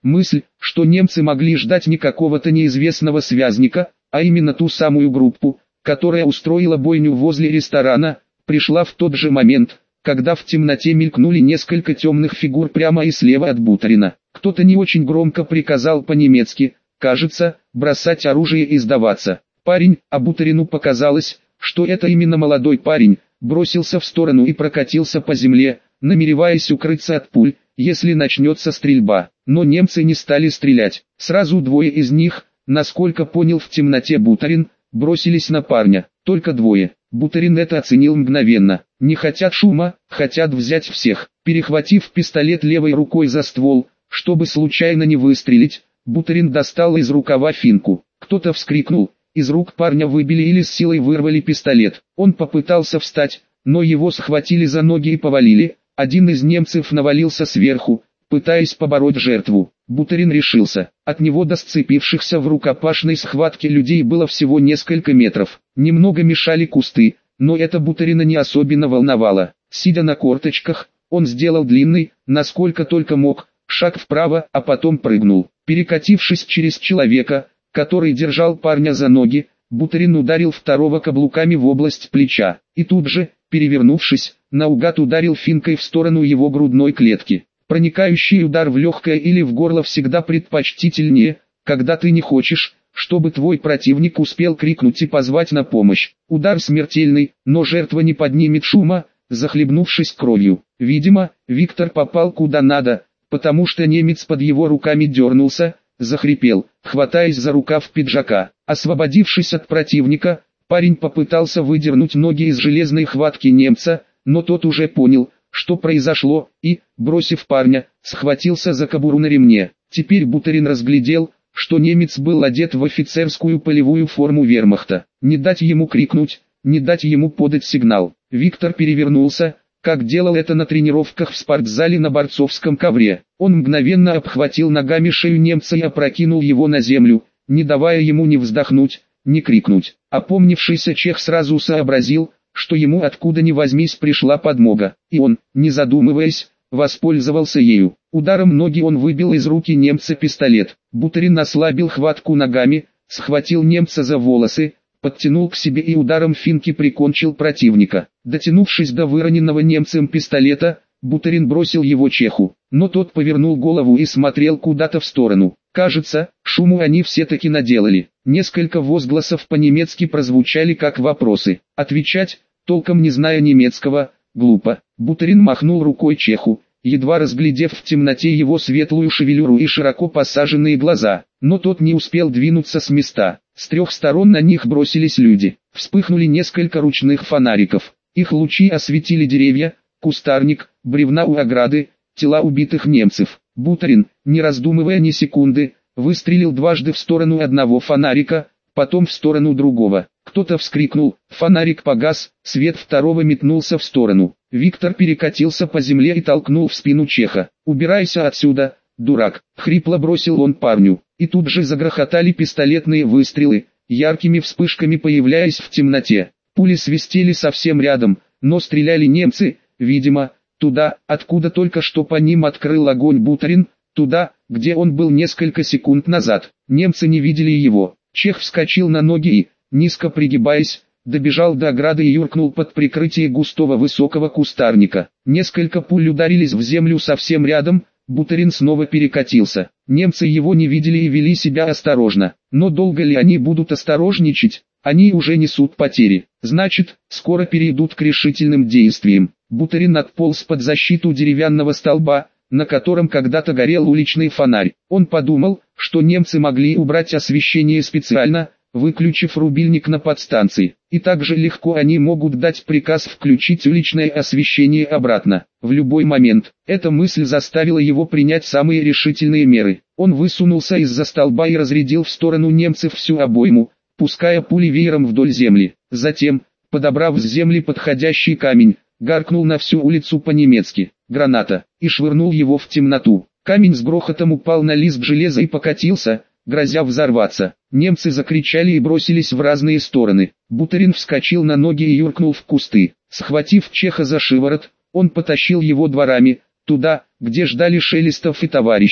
Мысль, что немцы могли ждать не какого-то неизвестного связника, а именно ту самую группу, которая устроила бойню возле ресторана, пришла в тот же момент, когда в темноте мелькнули несколько темных фигур прямо и слева от Буторина. Кто-то не очень громко приказал по-немецки, кажется, бросать оружие и сдаваться. Парень, а Буторину показалось, что это именно молодой парень, бросился в сторону и прокатился по земле, намереваясь укрыться от пуль, если начнется стрельба. Но немцы не стали стрелять. Сразу двое из них, насколько понял в темноте Буторин, бросились на парня. Только двое. Буторин это оценил мгновенно. Не хотят шума, хотят взять всех. Перехватив пистолет левой рукой за ствол, чтобы случайно не выстрелить, Буторин достал из рукава финку. Кто-то вскрикнул. Из рук парня выбили или с силой вырвали пистолет. Он попытался встать, но его схватили за ноги и повалили. Один из немцев навалился сверху, пытаясь побороть жертву. Буторин решился. От него до сцепившихся в рукопашной схватке людей было всего несколько метров. Немного мешали кусты, но это Буторина не особенно волновало. Сидя на корточках, он сделал длинный, насколько только мог, шаг вправо, а потом прыгнул. Перекатившись через человека, который держал парня за ноги, Буторин ударил второго каблуками в область плеча, и тут же, перевернувшись, наугад ударил финкой в сторону его грудной клетки. Проникающий удар в легкое или в горло всегда предпочтительнее, когда ты не хочешь, чтобы твой противник успел крикнуть и позвать на помощь. Удар смертельный, но жертва не поднимет шума, захлебнувшись кровью. Видимо, Виктор попал куда надо, потому что немец под его руками дернулся, захрипел, хватаясь за рукав пиджака. Освободившись от противника, парень попытался выдернуть ноги из железной хватки немца, но тот уже понял, что произошло, и, бросив парня, схватился за кобуру на ремне. Теперь Буторин разглядел, что немец был одет в офицерскую полевую форму вермахта. Не дать ему крикнуть, не дать ему подать сигнал. Виктор перевернулся, как делал это на тренировках в спортзале на борцовском ковре. Он мгновенно обхватил ногами шею немца и опрокинул его на землю, не давая ему ни вздохнуть, ни крикнуть. Опомнившийся чех сразу сообразил, что ему откуда ни возьмись пришла подмога, и он, не задумываясь, воспользовался ею. Ударом ноги он выбил из руки немца пистолет. Буторин ослабил хватку ногами, схватил немца за волосы, подтянул к себе и ударом финки прикончил противника. Дотянувшись до выроненного немцем пистолета, Буторин бросил его чеху, но тот повернул голову и смотрел куда-то в сторону. Кажется, шуму они все-таки наделали. Несколько возгласов по-немецки прозвучали как вопросы. Отвечать, толком не зная немецкого, глупо. Буторин махнул рукой чеху, едва разглядев в темноте его светлую шевелюру и широко посаженные глаза. Но тот не успел двинуться с места. С трех сторон на них бросились люди. Вспыхнули несколько ручных фонариков. Их лучи осветили деревья, кустарник, бревна у ограды, тела убитых немцев. Буторин, не раздумывая ни секунды, выстрелил дважды в сторону одного фонарика, потом в сторону другого. Кто-то вскрикнул, фонарик погас, свет второго метнулся в сторону. Виктор перекатился по земле и толкнул в спину чеха. «Убирайся отсюда, дурак!» — хрипло бросил он парню. И тут же загрохотали пистолетные выстрелы, яркими вспышками появляясь в темноте. Пули свистели совсем рядом, но стреляли немцы, видимо, туда, откуда только что по ним открыл огонь Буторин, туда, где он был несколько секунд назад. Немцы не видели его. Чех вскочил на ноги и, низко пригибаясь, добежал до ограды и юркнул под прикрытие густого высокого кустарника. Несколько пуль ударились в землю совсем рядом, Буторин снова перекатился. Немцы его не видели и вели себя осторожно. Но долго ли они будут осторожничать? Они уже несут потери. Значит, скоро перейдут к решительным действиям. Буторин отполз под защиту деревянного столба, на котором когда-то горел уличный фонарь. Он подумал, что немцы могли убрать освещение специально, выключив рубильник на подстанции. И так же легко они могут дать приказ включить уличное освещение обратно, в любой момент. Эта мысль заставила его принять самые решительные меры. Он высунулся из-за столба и разрядил в сторону немцев всю обойму, пуская пули веером вдоль земли. Затем, подобрав с земли подходящий камень, гаркнул на всю улицу по-немецки «Граната!» и швырнул его в темноту. Камень с грохотом упал на лист железа и покатился, грозя взорваться. Немцы закричали и бросились в разные стороны. Буторин вскочил на ноги и юркнул в кусты. Схватив чеха за шиворот, он потащил его дворами, туда, где ждали Шелестов и товарищи.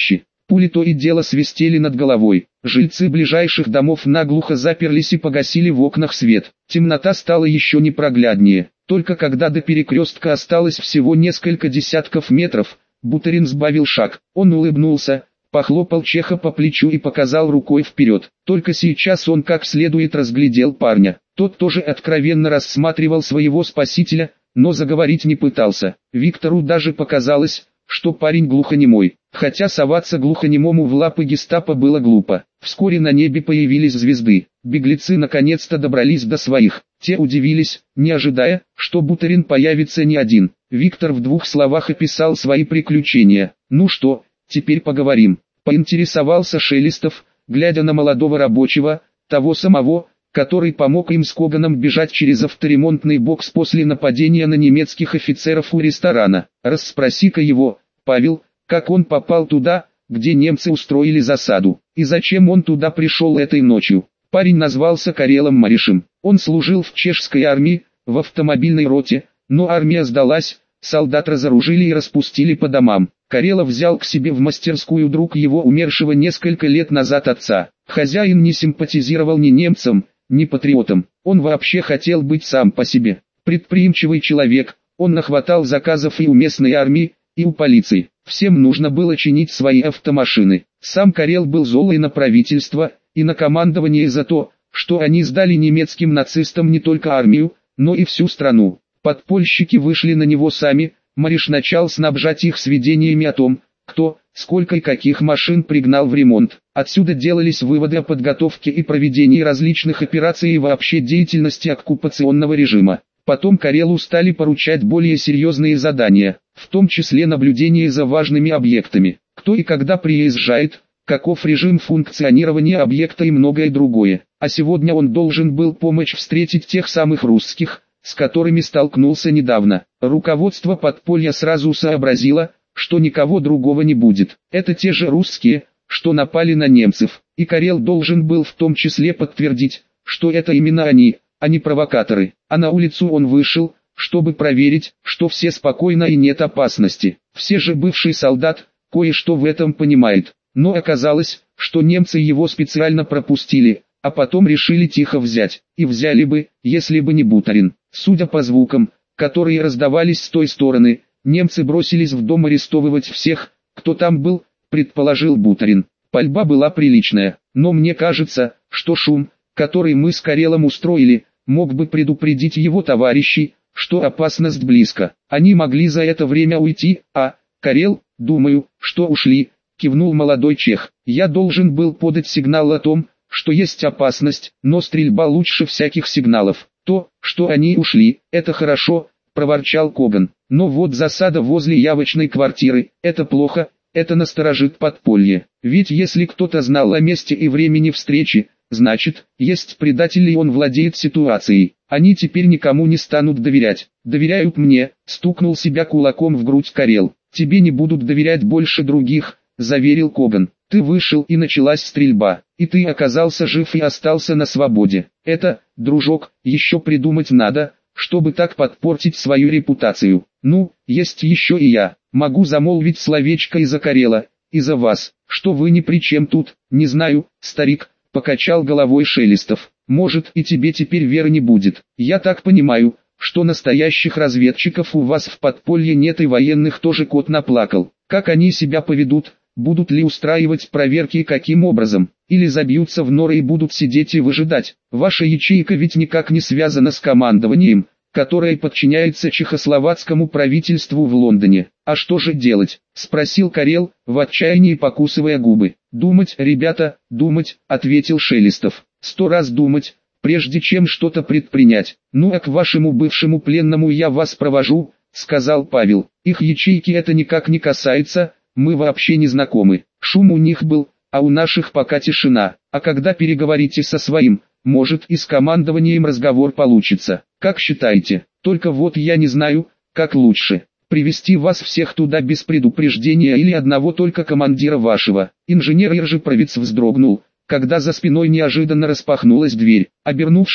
Пули то и дело свистели над головой. Жильцы ближайших домов наглухо заперлись и погасили в окнах свет. Темнота стала еще непрогляднее. Только когда до перекрестка осталось всего несколько десятков метров, Бутарин сбавил шаг. Он улыбнулся, похлопал Чеха по плечу и показал рукой вперед. Только сейчас он как следует разглядел парня. Тот тоже откровенно рассматривал своего спасителя, но заговорить не пытался. Виктору даже показалось, что парень глухонемой. Хотя соваться глухонемому в лапы гестапо было глупо. Вскоре на небе появились звезды. Беглецы наконец-то добрались до своих. Те удивились, не ожидая, что Бутарин появится не один. Виктор в 2 словах описал свои приключения. «Ну что, теперь поговорим», — поинтересовался Шелестов, глядя на молодого рабочего, того самого, который помог им с Коганом бежать через авторемонтный бокс после нападения на немецких офицеров у ресторана. «Расспроси-ка его, Павел, как он попал туда, где немцы устроили засаду, и зачем он туда пришел этой ночью». Парень назвался Карелом Маришем. Он служил в чешской армии, в автомобильной роте, но армия сдалась, солдат разоружили и распустили по домам. Карела взял к себе в мастерскую друг его умершего несколько лет назад отца. Хозяин не симпатизировал ни немцам, ни патриотам, он вообще хотел быть сам по себе. Предприимчивый человек, он нахватал заказов и у местной армии, и у полиции. Всем нужно было чинить свои автомашины. Сам Карел был зол и на правительство, и на командование за то, что они сдали немецким нацистам не только армию, но и всю страну. Подпольщики вышли на него сами, Мариш начал снабжать их сведениями о том, кто, сколько и каких машин пригнал в ремонт. Отсюда делались выводы о подготовке и проведении различных операций и вообще деятельности оккупационного режима. Потом Карелу стали поручать более серьезные задания, в том числе наблюдение за важными объектами, кто и когда приезжает, каков режим функционирования объекта и многое другое. А сегодня он должен был помочь встретить тех самых русских, с которыми столкнулся недавно. Руководство подполья сразу сообразило, что никого другого не будет. Это те же русские, что напали на немцев, и Карел должен был в том числе подтвердить, что это именно они, а не провокаторы. А на улицу он вышел, чтобы проверить, что все спокойно и нет опасности. Все же бывший солдат, кое-что в этом понимает. Но оказалось, что немцы его специально пропустили, а потом решили тихо взять. И взяли бы, если бы не Бутарин. Судя по звукам, которые раздавались с той стороны, немцы бросились в дом арестовывать всех, кто там был, предположил Бутарин. Пальба была приличная, но мне кажется, что шум, который мы с Карелом устроили, мог бы предупредить его товарищей, что опасность близко. Они могли за это время уйти, а, Карел, думаю, что ушли, кивнул молодой чех. Я должен был подать сигнал о том, что есть опасность, но стрельба лучше всяких сигналов. То, что они ушли, это хорошо, проворчал Коган. Но вот засада возле явочной квартиры, это плохо, это насторожит подполье. Ведь если кто-то знал о месте и времени встречи, значит, есть предатель и он владеет ситуацией. Они теперь никому не станут доверять. Доверяют мне, стукнул себя кулаком в грудь Карел. Тебе не будут доверять больше других, заверил Коган. Ты вышел и началась стрельба, и ты оказался жив и остался на свободе. Это, дружок, еще придумать надо, чтобы так подпортить свою репутацию. Ну, есть еще и я. Могу замолвить словечко и за Карела, и за вас, что вы ни при чем тут. Не знаю, старик, покачал головой Шелестов. Может, и тебе теперь веры не будет. Я так понимаю, что настоящих разведчиков у вас в подполье нет и военных тоже кот наплакал. Как они себя поведут? Будут ли устраивать проверки и каким образом? Или забьются в норы и будут сидеть и выжидать? Ваша ячейка ведь никак не связана с командованием, которое подчиняется чехословацкому правительству в Лондоне. А что же делать? Спросил Карел, в отчаянии покусывая губы. Думать, ребята, думать, ответил Шелестов. 100 раз думать, прежде чем что-то предпринять. Ну а к вашему бывшему пленному я вас провожу, сказал Павел. Их ячейки это никак не касается. Мы вообще не знакомы. Шум у них был, а у наших пока тишина. А когда переговорите со своим, может и с командованием разговор получится. Как считаете? Только вот я не знаю, как лучше. Привести вас всех туда без предупреждения или одного только командира вашего. Инженер Иржеправец вздрогнул, когда за спиной неожиданно распахнулась дверь. Обернувшись,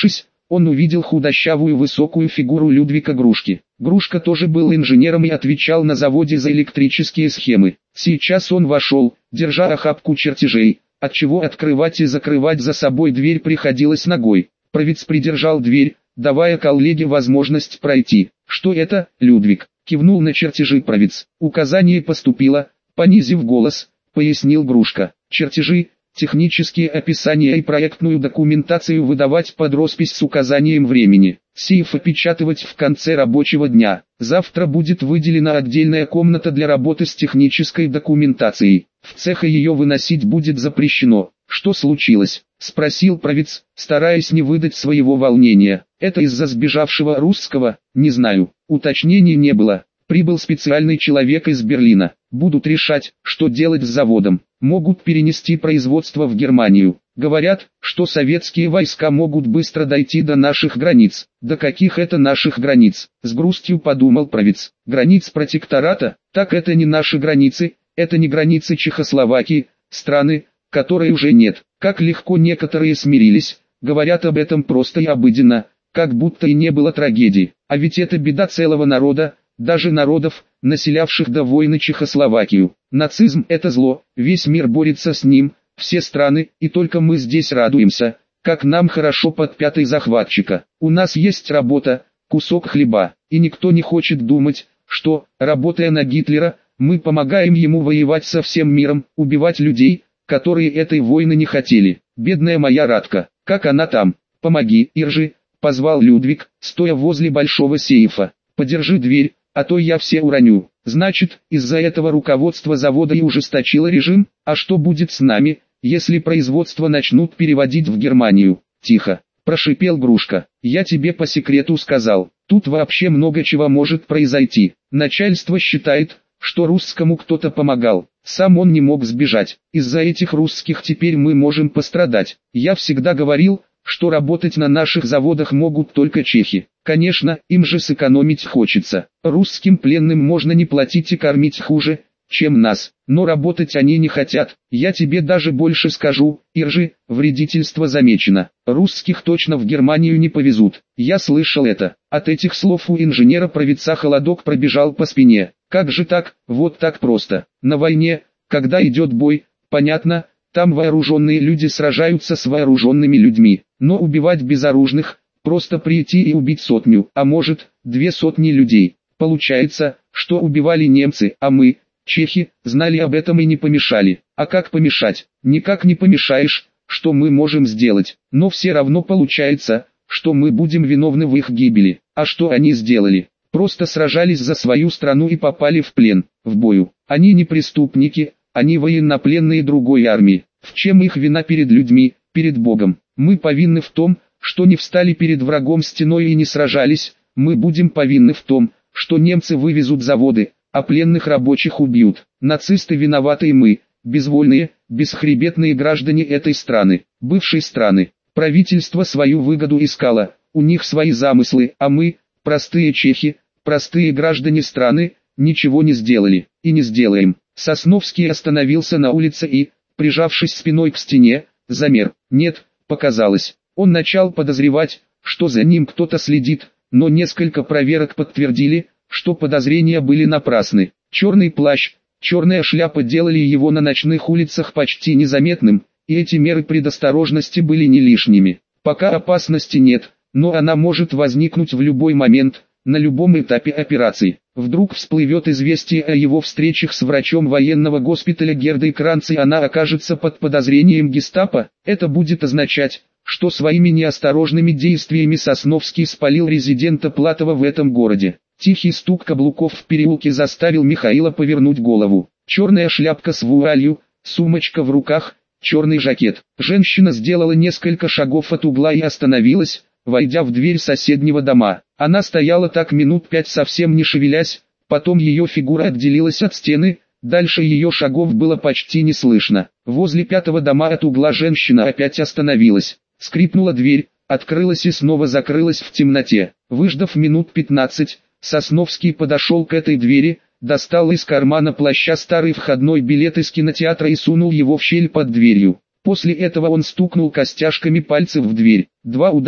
Он увидел худощавую высокую фигуру Людвига Грушки. Грушка тоже был инженером и отвечал на заводе за электрические схемы. Сейчас он вошел, держа охапку чертежей, отчего открывать и закрывать за собой дверь приходилось ногой. Провец придержал дверь, давая коллеге возможность пройти. «Что это, Людвиг?» — кивнул на чертежи Провец. «Указание поступило», — понизив голос, пояснил Грушка. «Чертежи, технические описания и проектную документацию выдавать под роспись с указанием времени. Сейф опечатывать в конце рабочего дня. Завтра будет выделена отдельная комната для работы с технической документацией. В цеха ее выносить будет запрещено». «Что случилось?» — спросил Провец, стараясь не выдать своего волнения. «Это из-за сбежавшего русского?» «Не знаю. Уточнений не было. Прибыл специальный человек из Берлина. Будут решать, что делать с заводом. Могут перенести производство в Германию. Говорят, что советские войска могут быстро дойти до наших границ». «До каких это наших границ?» — с грустью подумал Провец. «Границ протектората? Так это не наши границы, это не границы Чехословакии, страны, которой уже нет». Как легко некоторые смирились, говорят об этом просто и обыденно, как будто и не было трагедии. А ведь это беда целого народа, даже народов, населявших до войны Чехословакию. Нацизм – это зло, весь мир борется с ним, все страны, и только мы здесь радуемся, как нам хорошо под пятой захватчика. У нас есть работа, кусок хлеба, и никто не хочет думать, что, работая на Гитлера, мы помогаем ему воевать со всем миром, убивать людей, которые этой войны не хотели. Бедная моя Радка, как она там? Помоги, Иржи, позвал Людвиг, стоя возле большого сейфа. Подержи дверь, а то я все уроню. Значит, из-за этого руководство завода и ужесточило режим? А что будет с нами, если производство начнут переводить в Германию? Тихо, прошипел Грушка. Я тебе по секрету сказал, тут вообще много чего может произойти. Начальство считает, что русскому кто-то помогал. Сам он не мог сбежать. Из-за этих русских теперь мы можем пострадать. Я всегда говорил, что работать на наших заводах могут только чехи. Конечно, им же сэкономить хочется. Русским пленным можно не платить и кормить хуже, чем нас. Но работать они не хотят. Я тебе даже больше скажу, Иржи, вредительство замечено. Русских точно в Германию не повезут. Я слышал это. От этих слов у инженера Провеца холодок пробежал по спине. Как же так, вот так просто? На войне, когда идет бой, понятно, там вооруженные люди сражаются с вооруженными людьми. Но убивать безоружных, просто прийти и убить сотню, а может, 200 людей. Получается, что убивали немцы, а мы, чехи, знали об этом и не помешали. А как помешать? Никак не помешаешь, что мы можем сделать. Но все равно получается, что мы будем виновны в их гибели. А что они сделали? Просто сражались за свою страну и попали в плен, в бою. Они не преступники, они военнопленные другой армии. В чем их вина перед людьми, перед Богом? Мы повинны в том, что не встали перед врагом стеной и не сражались. Мы будем повинны в том, что немцы вывезут заводы, а пленных рабочих убьют. Нацисты виноваты и мы, безвольные, бесхребетные граждане этой страны, бывшей страны. Правительство свою выгоду искало, у них свои замыслы, а мы, простые чехи, простые граждане страны, ничего не сделали, и не сделаем. Сосновский остановился на улице и, прижавшись спиной к стене, замер. Нет, показалось. Он начал подозревать, что за ним кто-то следит, но несколько проверок подтвердили, что подозрения были напрасны. Черный плащ, черная шляпа делали его на ночных улицах почти незаметным, и эти меры предосторожности были не лишними. Пока опасности нет, но она может возникнуть в любой момент, на любом этапе операции. Вдруг всплывет известие о его встречах с врачом военного госпиталя Гердой Кранц, и она окажется под подозрением гестапо. Это будет означать, что своими неосторожными действиями Сосновский спалил резидента Платова в этом городе. Тихий стук каблуков в переулке заставил Михаила повернуть голову. Черная шляпка с вуалью, сумочка в руках, черный жакет. Женщина сделала несколько шагов от угла и остановилась, войдя в дверь соседнего дома. Она стояла так минут 5, совсем не шевелясь, потом ее фигура отделилась от стены, дальше ее шагов было почти не слышно. Возле 5-го дома от угла женщина опять остановилась. Скрипнула дверь, открылась и снова закрылась в темноте. Выждав минут 15, Сосновский подошел к этой двери, достал из кармана плаща старый входной билет из кинотеатра и сунул его в щель под дверью. После этого он стукнул костяшками пальцев в дверь. 2 удара,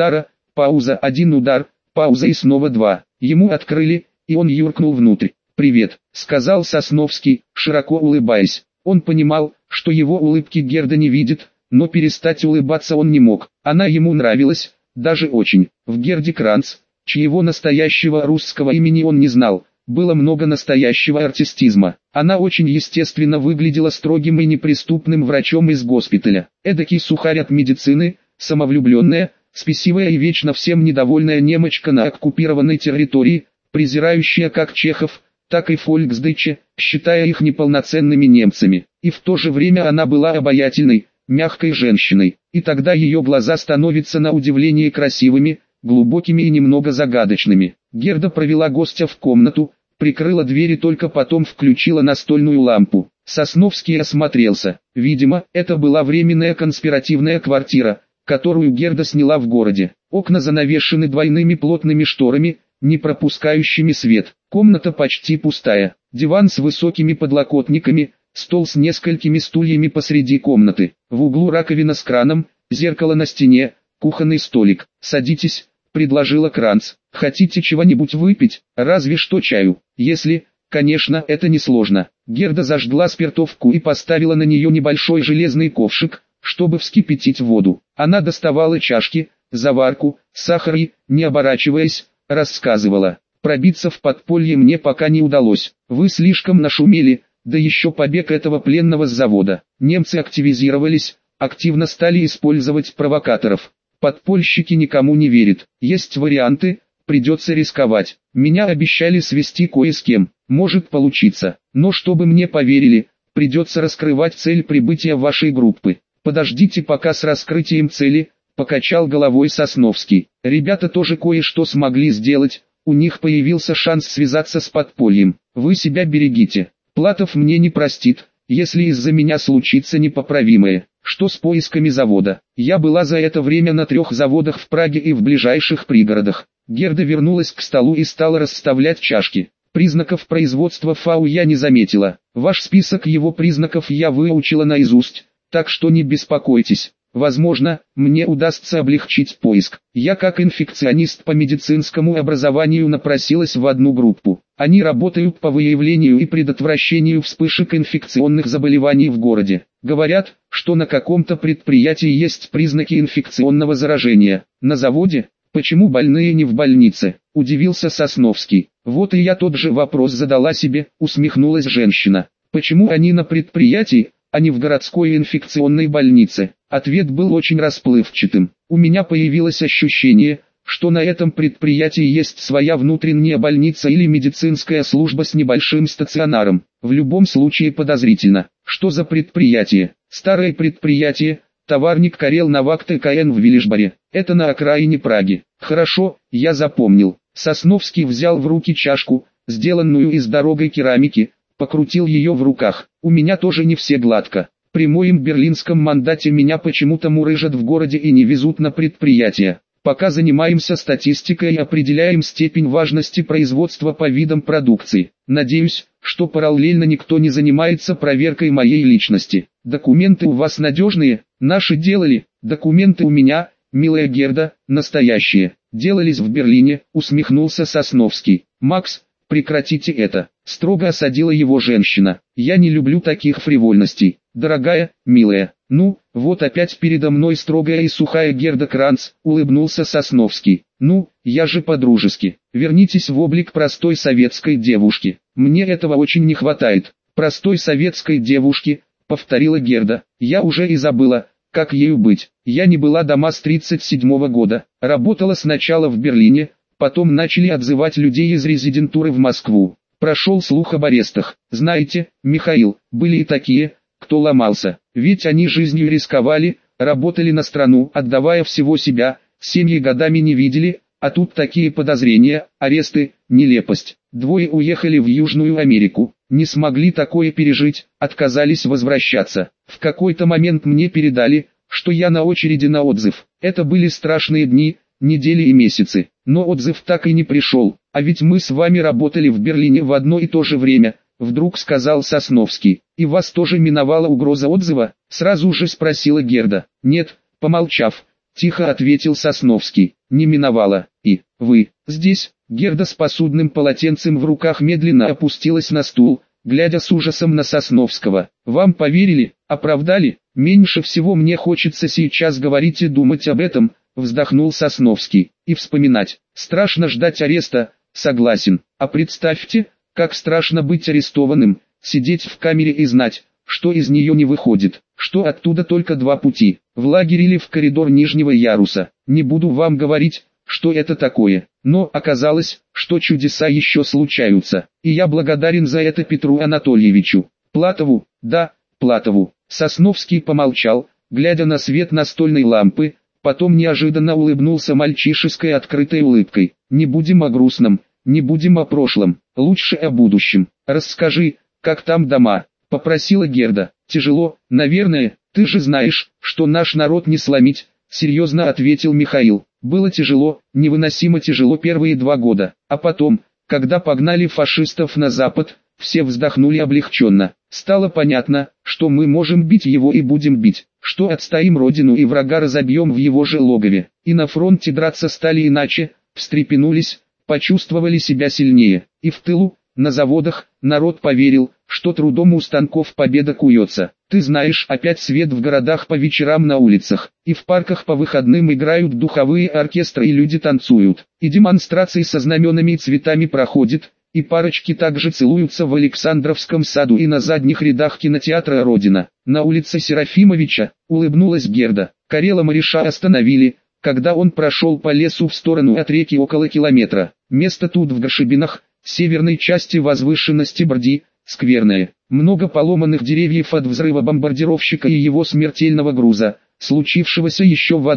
Пауза, один удар, пауза и снова два. Ему открыли, и он юркнул внутрь. «Привет», — сказал Сосновский, широко улыбаясь. Он понимал, что его улыбки Герда не видит, но перестать улыбаться он не мог. Она ему нравилась, даже очень. В Герде Кранц, чьего настоящего русского имени он не знал, было много настоящего артистизма. Она очень естественно выглядела строгим и неприступным врачом из госпиталя. Эдакий сухарь от медицины, самовлюбленная, спесивая и вечно всем недовольная немочка на оккупированной территории, презирающая как чехов, так и фольксдейче, считая их неполноценными немцами. И в то же время она была обаятельной, мягкой женщиной. И тогда ее глаза становятся на удивление красивыми, глубокими и немного загадочными. Герда провела гостя в комнату, прикрыла дверь и только потом включила настольную лампу. Сосновский осмотрелся. Видимо, это была временная конспиративная квартира, которую Герда сняла в городе. Окна занавешены двойными плотными шторами, не пропускающими свет. Комната почти пустая. Диван с высокими подлокотниками, стол с несколькими стульями посреди комнаты. В углу раковина с краном, зеркало на стене, кухонный столик. «Садитесь», — предложила Кранц. «Хотите чего-нибудь выпить? Разве что чаю. Если, конечно, это не сложно». Герда зажгла спиртовку и поставила на нее небольшой железный ковшик, чтобы вскипятить воду. Она доставала чашки, заварку, сахар и, не оборачиваясь, рассказывала. «Пробиться в подполье мне пока не удалось. Вы слишком нашумели, да еще побег этого пленного с завода. Немцы активизировались, активно стали использовать провокаторов. Подпольщики никому не верят. Есть варианты, придется рисковать. Меня обещали свести кое с кем. Может получиться. Но чтобы мне поверили, придется раскрывать цель прибытия вашей группы. Подождите пока с раскрытием цели», — покачал головой Сосновский. «Ребята тоже кое-что смогли сделать, у них появился шанс связаться с подпольем. Вы себя берегите. Платов мне не простит, если из-за меня случится непоправимое. Что с поисками завода? Я была за это время на 3 заводах в Праге и в ближайших пригородах». Герда вернулась к столу и стала расставлять чашки. «Признаков производства ФАУ я не заметила. Ваш список его признаков я выучила наизусть, так что не беспокойтесь. Возможно, мне удастся облегчить поиск. Я как инфекционист по медицинскому образованию напросилась в одну группу. Они работают по выявлению и предотвращению вспышек инфекционных заболеваний в городе. Говорят, что на каком-то предприятии есть признаки инфекционного заражения. На заводе? Почему больные не в больнице?» – удивился Сосновский. «Вот и я тот же вопрос задала себе», – усмехнулась женщина. «Почему они на предприятии, а не в городской инфекционной больнице?» Ответ был очень расплывчатым. «У меня появилось ощущение, что на этом предприятии есть своя внутренняя больница или медицинская служба с небольшим стационаром. В любом случае подозрительно. Что за предприятие? Старое предприятие, товарник Карел Новак ТКН в Виллишборе. Это на окраине Праги. Хорошо, я запомнил». Сосновский взял в руки чашку, сделанную из дорогой керамики, покрутил ее в руках. «У меня тоже не все гладко. При моем берлинском мандате меня почему-то мурыжат в городе и не везут на предприятия. Пока занимаемся статистикой и определяем степень важности производства по видам продукции. Надеюсь, что параллельно никто не занимается проверкой моей личности. Документы у вас надежные? Наши делали. Документы у меня, милая Герда, настоящие. Делались в Берлине», — усмехнулся Сосновский. «Макс, прекратите это», — строго осадила его женщина. «Я не люблю таких фривольностей. Дорогая, милая». «Ну, вот опять передо мной строгая и сухая Герда Кранц», — улыбнулся Сосновский. «Ну, я же по-дружески. Вернитесь в облик простой советской девушки. Мне этого очень не хватает». «Простой советской девушки», — повторила Герда. «Я уже и забыла, как ею быть. Я не была дома с 37-го года, работала сначала в Берлине, потом начали отзывать людей из резидентуры в Москву. Прошел слух об арестах. Знаете, Михаил, были и такие, кто ломался. Ведь они жизнью рисковали, работали на страну, отдавая всего себя, семьи годами не видели, а тут такие подозрения, аресты, нелепость. 2 уехали в Южную Америку, не смогли такое пережить, отказались возвращаться. В какой-то момент мне передали, что я на очереди на отзыв. Это были страшные дни, недели и месяцы, но отзыв так и не пришел. А ведь мы с вами работали в Берлине в одно и то же время», — вдруг сказал Сосновский. «И вас тоже миновала угроза отзыва?» — сразу же спросила Герда. «Нет», — помолчав, тихо ответил Сосновский. не миновало. И, вы, здесь, Герда с посудным полотенцем в руках медленно опустилась на стул, глядя с ужасом на Сосновского. Вам поверили, оправдали? Меньше всего мне хочется сейчас говорить и думать об этом, вздохнул Сосновский, и вспоминать. Страшно ждать ареста, согласен. А представьте, как страшно быть арестованным, сидеть в камере и знать, что из нее не выходит, что оттуда только два пути, в лагерь или в коридор нижнего яруса. Не буду вам говорить, что это такое, но оказалось, что чудеса еще случаются, и я благодарен за это Петру Анатольевичу. Платову, да, Платову. Сосновский помолчал, глядя на свет настольной лампы, потом неожиданно улыбнулся мальчишеской открытой улыбкой. Не будем о грустном, не будем о прошлом, лучше о будущем. Расскажи, как там дома, попросила Герда. Тяжело, наверное, ты же знаешь, что наш народ не сломить, серьезно ответил Михаил. Было тяжело, невыносимо тяжело первые 2 года, а потом, когда погнали фашистов на запад, все вздохнули облегченно. Стало понятно, что мы можем бить его и будем бить, что отстоим родину и врага разобьем в его же логове. И на фронте драться стали иначе, встрепенулись, почувствовали себя сильнее. И в тылу, на заводах, народ поверил, что трудом у станков победа куется. Ты знаешь, опять свет в городах по вечерам на улицах, и в парках по выходным играют духовые оркестры и люди танцуют, и демонстрации со знаменами и цветами проходят, и парочки также целуются в Александровском саду и на задних рядах кинотеатра «Родина». На улице Серафимовича, улыбнулась Герда, Карела-Мариша остановили, когда он прошел по лесу в сторону от реки около километра. Место тут в Гашибинах, северной части возвышенности Борди, скверное. Много поломанных деревьев от взрыва бомбардировщика и его смертельного груза, случившегося еще в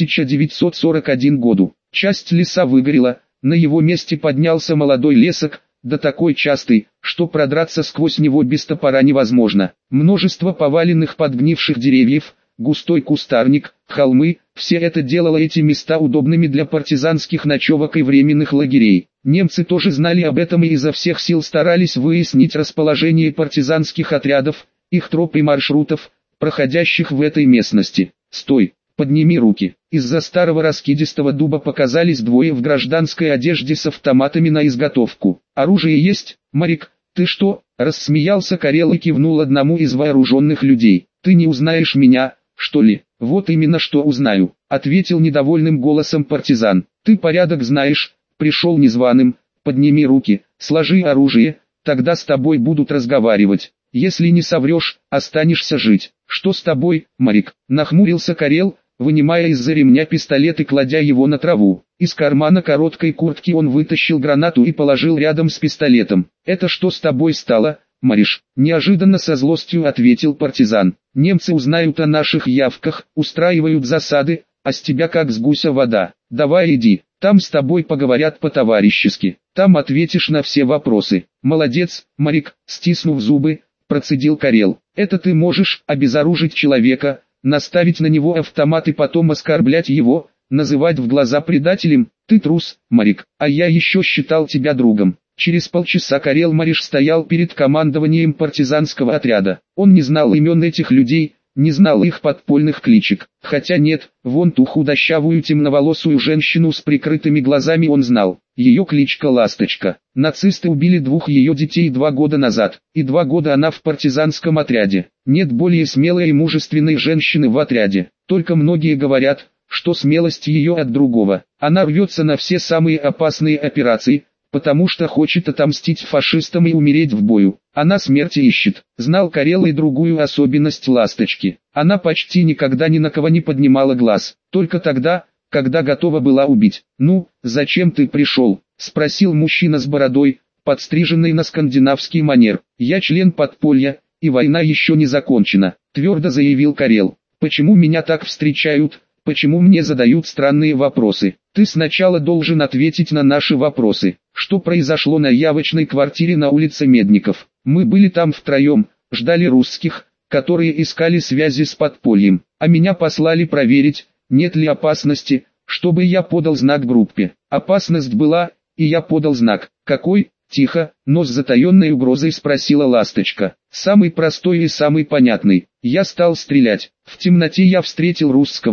1941 году. Часть леса выгорела, на его месте поднялся молодой лесок, да такой частый, что продраться сквозь него без топора невозможно. Множество поваленных подгнивших деревьев, густой кустарник, холмы, все это делало эти места удобными для партизанских ночевок и временных лагерей. Немцы тоже знали об этом и изо всех сил старались выяснить расположение партизанских отрядов, их троп и маршрутов, проходящих в этой местности. «Стой, подними руки!» Из-за старого раскидистого дуба показались двое в гражданской одежде с автоматами на изготовку. «Оружие есть, Марик, ты что?» – рассмеялся Карел и кивнул одному из вооруженных людей. «Ты не узнаешь меня, что ли?» «Вот именно что узнаю», – ответил недовольным голосом партизан. «Ты порядок знаешь, пришел незваным, подними руки, сложи оружие, тогда с тобой будут разговаривать. Если не соврешь, останешься жить». «Что с тобой, Марик?» – нахмурился Карел, вынимая из-за ремня пистолет и кладя его на траву. Из кармана короткой куртки он вытащил гранату и положил рядом с пистолетом. «Это что с тобой стало, Мариш?» – неожиданно со злостью ответил партизан. «Немцы узнают о наших явках, устраивают засады, а с тебя как с гуся вода. Давай иди, там с тобой поговорят по-товарищески, там ответишь на все вопросы». «Молодец, Марик», – стиснув зубы, процедил Карел. «Это ты можешь обезоружить человека, наставить на него автомат и потом оскорблять его, называть в глаза предателем? Ты трус, Марик, а я еще считал тебя другом». Через полчаса Карел Мариш стоял перед командованием партизанского отряда. Он не знал имен этих людей, не знал их подпольных кличек. Хотя нет, вон ту худощавую темноволосую женщину с прикрытыми глазами он знал. Ее кличка Ласточка. Нацисты убили 2 ее детей 2 года назад, и 2 года она в партизанском отряде. Нет более смелой и мужественной женщины в отряде. Только многие говорят, что смелость ее от другого. Она рвется на все самые опасные операции, потому что хочет отомстить фашистам и умереть в бою. Она смерти ищет. Знал Карел и другую особенность Ласточки. Она почти никогда ни на кого не поднимала глаз, только тогда, когда готова была убить. «Ну, зачем ты пришел?» – спросил мужчина с бородой, подстриженный на скандинавский манер. «Я член подполья, и война еще не закончена», – твердо заявил Карел. «Почему меня так встречают? Почему мне задают странные вопросы? Ты сначала должен ответить на наши вопросы. Что произошло на явочной квартире на улице Медников? Мы были там втроем, ждали русских, которые искали связи с подпольем, а меня послали проверить, нет ли опасности, чтобы я подал знак группе. Опасность была, и я подал знак. Какой? Тихо, но с затаенной угрозой спросила Ласточка. Самый простой и самый понятный. Я стал стрелять. В темноте я встретил русского,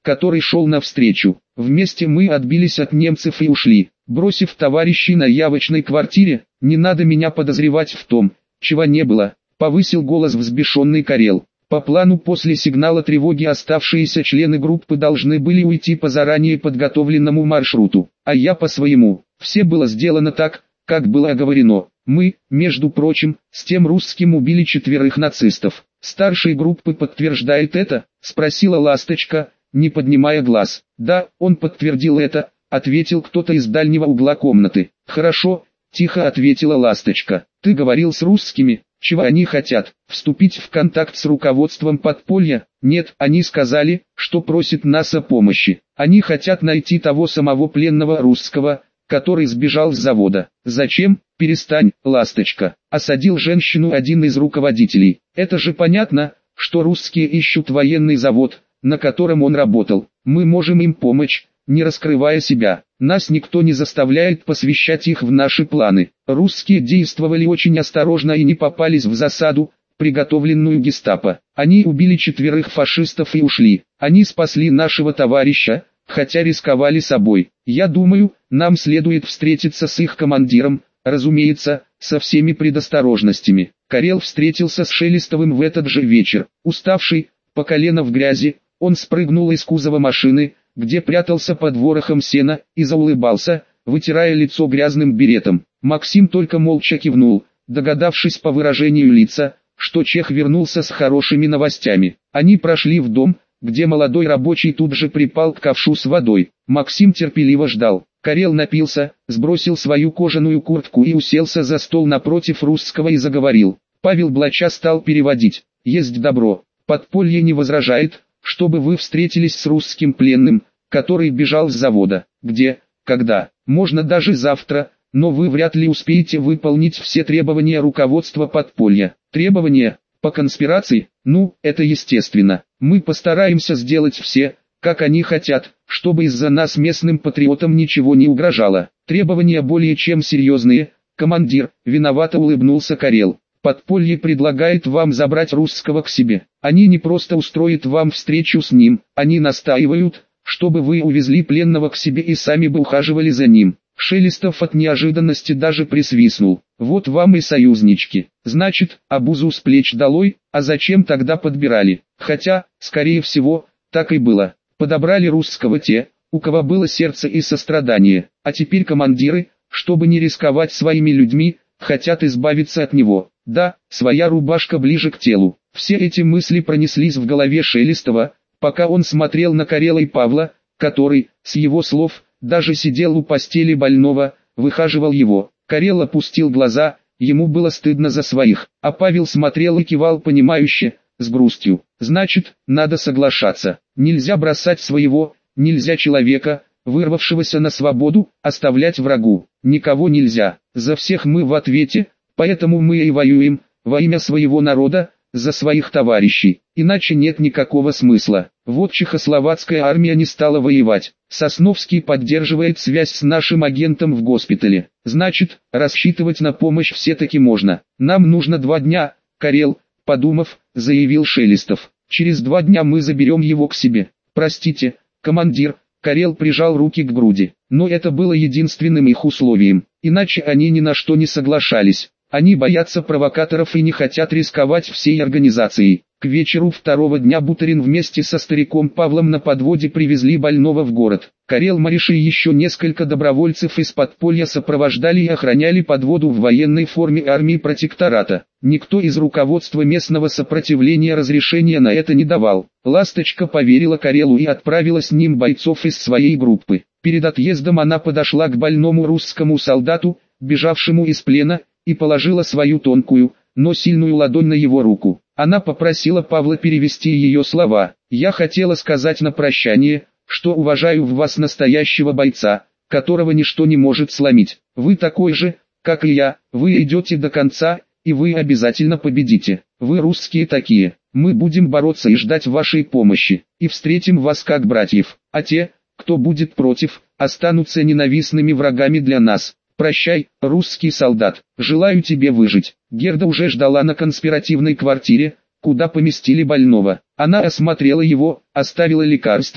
который шел навстречу. Вместе мы отбились от немцев и ушли, бросив товарищей на явочной квартире. Не надо меня подозревать в том, чего не было, повысил голос взбешенный Карел. По плану после сигнала тревоги оставшиеся члены группы должны были уйти по заранее подготовленному маршруту, а я по своему. Все было сделано так, как было оговорено. Мы, между прочим, с тем русским убили 4 нацистов. Старший группы подтверждает это? Спросила Ласточка, не поднимая глаз. Да, он подтвердил это, ответил кто-то из дальнего угла комнаты. Хорошо, тихо ответила Ласточка. Ты говорил с русскими? Чего они хотят? Вступить в контакт с руководством подполья? Нет, они сказали, что просят нас о помощи. Они хотят найти того самого пленного русского, который сбежал с завода. Зачем? Перестань, Ласточка. Осадил женщину один из руководителей. Это же понятно, что русские ищут военный завод, на котором он работал. Мы можем им помочь, не раскрывая себя. Нас никто не заставляет посвящать их в наши планы. Русские действовали очень осторожно и не попались в засаду, приготовленную гестапо. Они убили 4 фашистов и ушли. Они спасли нашего товарища, хотя рисковали собой. Я думаю, нам следует встретиться с их командиром, разумеется, со всеми предосторожностями. Карел встретился с Шелестовым в этот же вечер. Уставший, по колено в грязи, он спрыгнул из кузова машины, где прятался под ворохом сена, и заулыбался, вытирая лицо грязным беретом. Максим только молча кивнул, догадавшись по выражению лица, что чех вернулся с хорошими новостями. Они прошли в дом, где молодой рабочий тут же припал к ковшу с водой. Максим терпеливо ждал. Карел напился, сбросил свою кожаную куртку и уселся за стол напротив русского и заговорил. Павел Блача стал переводить. «Есть добро. Подполье не возражает, чтобы вы встретились с русским пленным, который бежал с завода. Где, когда, можно даже завтра, но вы вряд ли успеете выполнить все требования руководства подполья. Требования? По конспирации? Ну, это естественно. Мы постараемся сделать все, как они хотят, чтобы из-за нас местным патриотам ничего не угрожало. Требования более чем серьезные, командир», виновато улыбнулся Карел. «Подполье предлагает вам забрать русского к себе. Они не просто устроят вам встречу с ним, они настаивают, чтобы вы увезли пленного к себе и сами бы ухаживали за ним». Шелестов от неожиданности даже присвистнул. «Вот вам и союзнички. Значит, обузу с плеч долой, а зачем тогда подбирали? Хотя, скорее всего, так и было. Подобрали русского те, у кого было сердце и сострадание, а теперь командиры, чтобы не рисковать своими людьми, хотят избавиться от него. Да, своя рубашка ближе к телу». Все эти мысли пронеслись в голове Шелестова, пока он смотрел на Карела и Павла, который, с его слов, даже сидел у постели больного, выхаживал его. Карел опустил глаза, ему было стыдно за своих, а Павел смотрел и кивал понимающе, с грустью. «Значит, надо соглашаться. Нельзя бросать своего, нельзя человека, вырвавшегося на свободу, оставлять врагу. Никого нельзя. За всех мы в ответе, поэтому мы и воюем, во имя своего народа, за своих товарищей. Иначе нет никакого смысла. Вот чехословацкая армия не стала воевать. Сосновский поддерживает связь с нашим агентом в госпитале. Значит, рассчитывать на помощь все-таки можно. Нам нужно 2 дня, Карел, подумав, заявил Шелестов. Через 2 дня мы заберем его к себе. Простите, командир, Карел прижал руки к груди. Но это было единственным их условием. Иначе они ни на что не соглашались. Они боятся провокаторов и не хотят рисковать всей организацией. К вечеру 2-го дня Бутарин вместе со стариком Павлом на подводе привезли больного в город. Карел Мариш и еще несколько добровольцев из подполья сопровождали и охраняли подводу в военной форме армии протектората. Никто из руководства местного сопротивления разрешения на это не давал. Ласточка поверила Карелу и отправила с ним бойцов из своей группы. Перед отъездом она подошла к больному русскому солдату, бежавшему из плена, и положила свою тонкую, но сильную ладонь на его руку. Она попросила Павла перевести ее слова. «Я хотела сказать на прощание, что уважаю в вас настоящего бойца, которого ничто не может сломить. Вы такой же, как и я, вы идете до конца, и вы обязательно победите. Вы русские такие. Мы будем бороться и ждать вашей помощи, и встретим вас как братьев. А те, кто будет против, останутся ненавистными врагами для нас. Прощай, русский солдат, желаю тебе выжить». Герда уже ждала на конспиративной квартире, куда поместили больного. Она осмотрела его, оставила лекарства,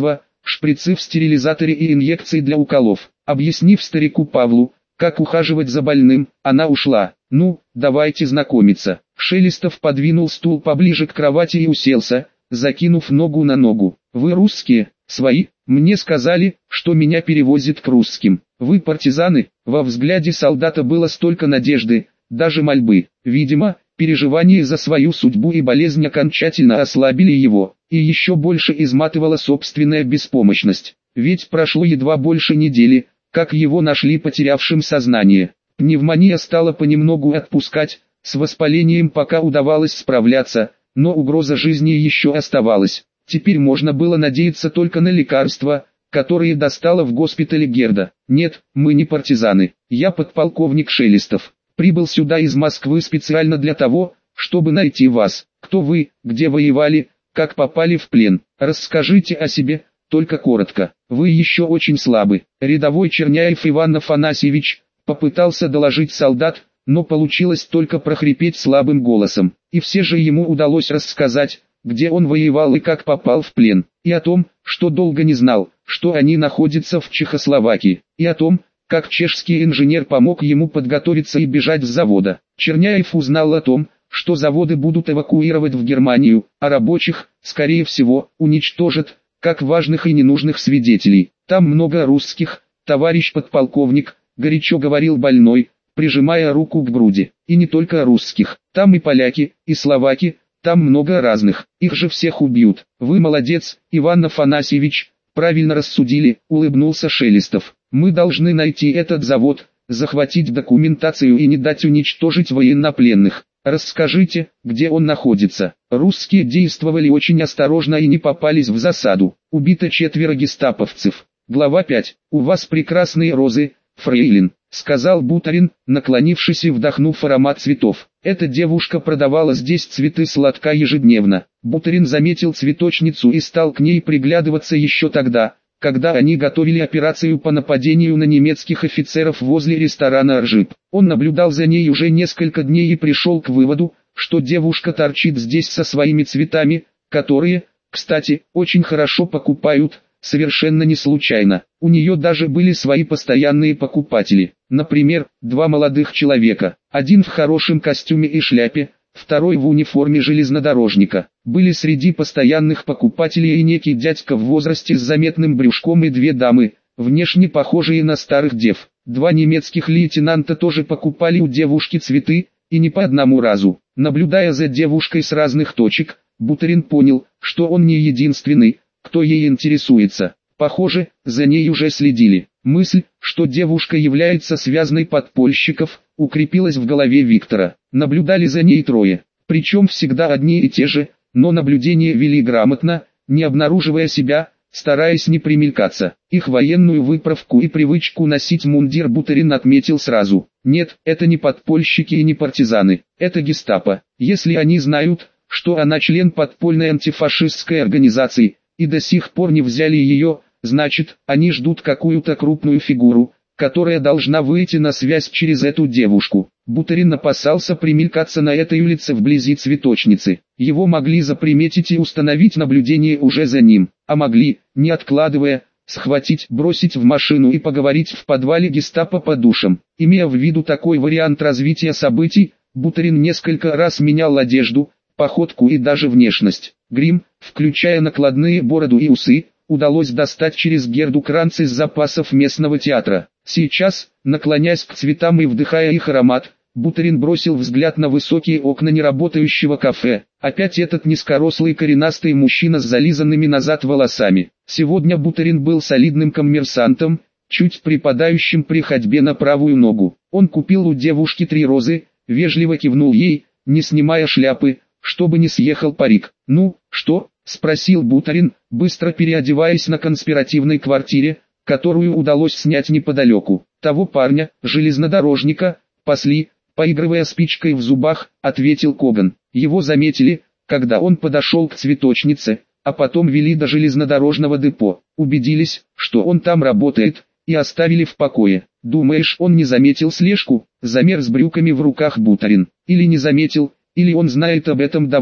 шприцы в стерилизаторе и инъекции для уколов. Объяснив старику Павлу, как ухаживать за больным, она ушла. «Ну, давайте знакомиться». Шелестов подвинул стул поближе к кровати и уселся, закинув ногу на ногу. «Вы русские? Свои? Мне сказали, что меня перевозят к русским. Вы партизаны?» Во взгляде солдата было столько надежды, даже мольбы. Видимо, переживания за свою судьбу и болезнь окончательно ослабили его, и еще больше изматывала собственная беспомощность. Ведь прошло едва больше недели, как его нашли потерявшим сознание. Пневмония стала понемногу отпускать, с воспалением пока удавалось справляться, но угроза жизни еще оставалась. Теперь можно было надеяться только на лекарства, которые достала в госпитале Герда. «Нет, мы не партизаны. Я подполковник Шелестов. Прибыл сюда из Москвы специально для того, чтобы найти вас. Кто вы, где воевали, как попали в плен? Расскажите о себе, только коротко. Вы еще очень слабы». Рядовой Черняев Иван Афанасьевич попытался доложить солдат, но получилось только прохрипеть слабым голосом. И все же ему удалось рассказать, где он воевал и как попал в плен, и о том, что долго не знал, что они находятся в Чехословакии, и о том, как чешский инженер помог ему подготовиться и бежать с завода. Черняев узнал о том, что заводы будут эвакуировать в Германию, а рабочих, скорее всего, уничтожат, как важных и ненужных свидетелей. «Там много русских, товарищ подполковник», — горячо говорил больной, прижимая руку к груди. «И не только русских, там и поляки, и словаки, там много разных, их же всех убьют». «Вы молодец, Иван Афанасьевич, правильно рассудили», — улыбнулся Шелестов. «Мы должны найти этот завод, захватить документацию и не дать уничтожить военнопленных. Расскажите, где он находится». Русские действовали очень осторожно и не попались в засаду. Убито 4 гестаповцев. Глава 5. «У вас прекрасные розы, фрейлин», — сказал Бутарин, наклонившись и вдохнув аромат цветов. Эта девушка продавала здесь цветы сладка ежедневно. Бутарин заметил цветочницу и стал к ней приглядываться еще тогда, когда они готовили операцию по нападению на немецких офицеров возле ресторана «Ржиб». Он наблюдал за ней уже несколько дней и пришел к выводу, что девушка торчит здесь со своими цветами, которые, кстати, очень хорошо покупают, совершенно не случайно. У нее даже были свои постоянные покупатели. Например, 2 молодых человека, один в хорошем костюме и шляпе, второй в униформе железнодорожника. Были среди постоянных покупателей и некий дядька в возрасте с заметным брюшком и 2 дамы, внешне похожие на старых дев. 2 немецких лейтенанта тоже покупали у девушки цветы, и не по одному разу. Наблюдая за девушкой с разных точек, Бутарин понял, что он не единственный, кто ей интересуется. Похоже, за ней уже следили. Мысль, что девушка является связной подпольщиков, укрепилась в голове Виктора. Наблюдали за ней 3, причем всегда одни и те же, но наблюдения вели грамотно, не обнаруживая себя, стараясь не примелькаться. Их военную выправку и привычку носить мундир Бутарин отметил сразу. Нет, это не подпольщики и не партизаны, это гестапо. Если они знают, что она член подпольной антифашистской организации, и до сих пор не взяли ее, значит, они ждут какую-то крупную фигуру, которая должна выйти на связь через эту девушку. Бутарин опасался примелькаться на этой улице вблизи цветочницы. Его могли заприметить и установить наблюдение уже за ним, а могли, не откладывая, схватить, бросить в машину и поговорить в подвале гестапо по душам. Имея в виду такой вариант развития событий, Бутарин несколько раз менял одежду, походку и даже внешность. Грим, включая накладные бороду и усы, удалось достать через Герду Кранц из запасов местного театра. Сейчас, наклоняясь к цветам и вдыхая их аромат, Бутарин бросил взгляд на высокие окна неработающего кафе. Опять этот низкорослый коренастый мужчина с зализанными назад волосами. Сегодня Бутарин был солидным коммерсантом, чуть припадающим при ходьбе на правую ногу. Он купил у девушки 3 розы, вежливо кивнул ей, не снимая шляпы, чтобы не съехал парик. «Ну, что?» — спросил Бутарин, быстро переодеваясь на конспиративной квартире, которую удалось снять неподалеку. «Того парня, железнодорожника, пасли», поигрывая спичкой в зубах, ответил Коган. Его заметили, когда он подошел к цветочнице, а потом вели до железнодорожного депо. Убедились, что он там работает, и оставили в покое. «Думаешь, он не заметил слежку?» — замер с брюками в руках Бутарин. «Или не заметил, или он знает об этом давно».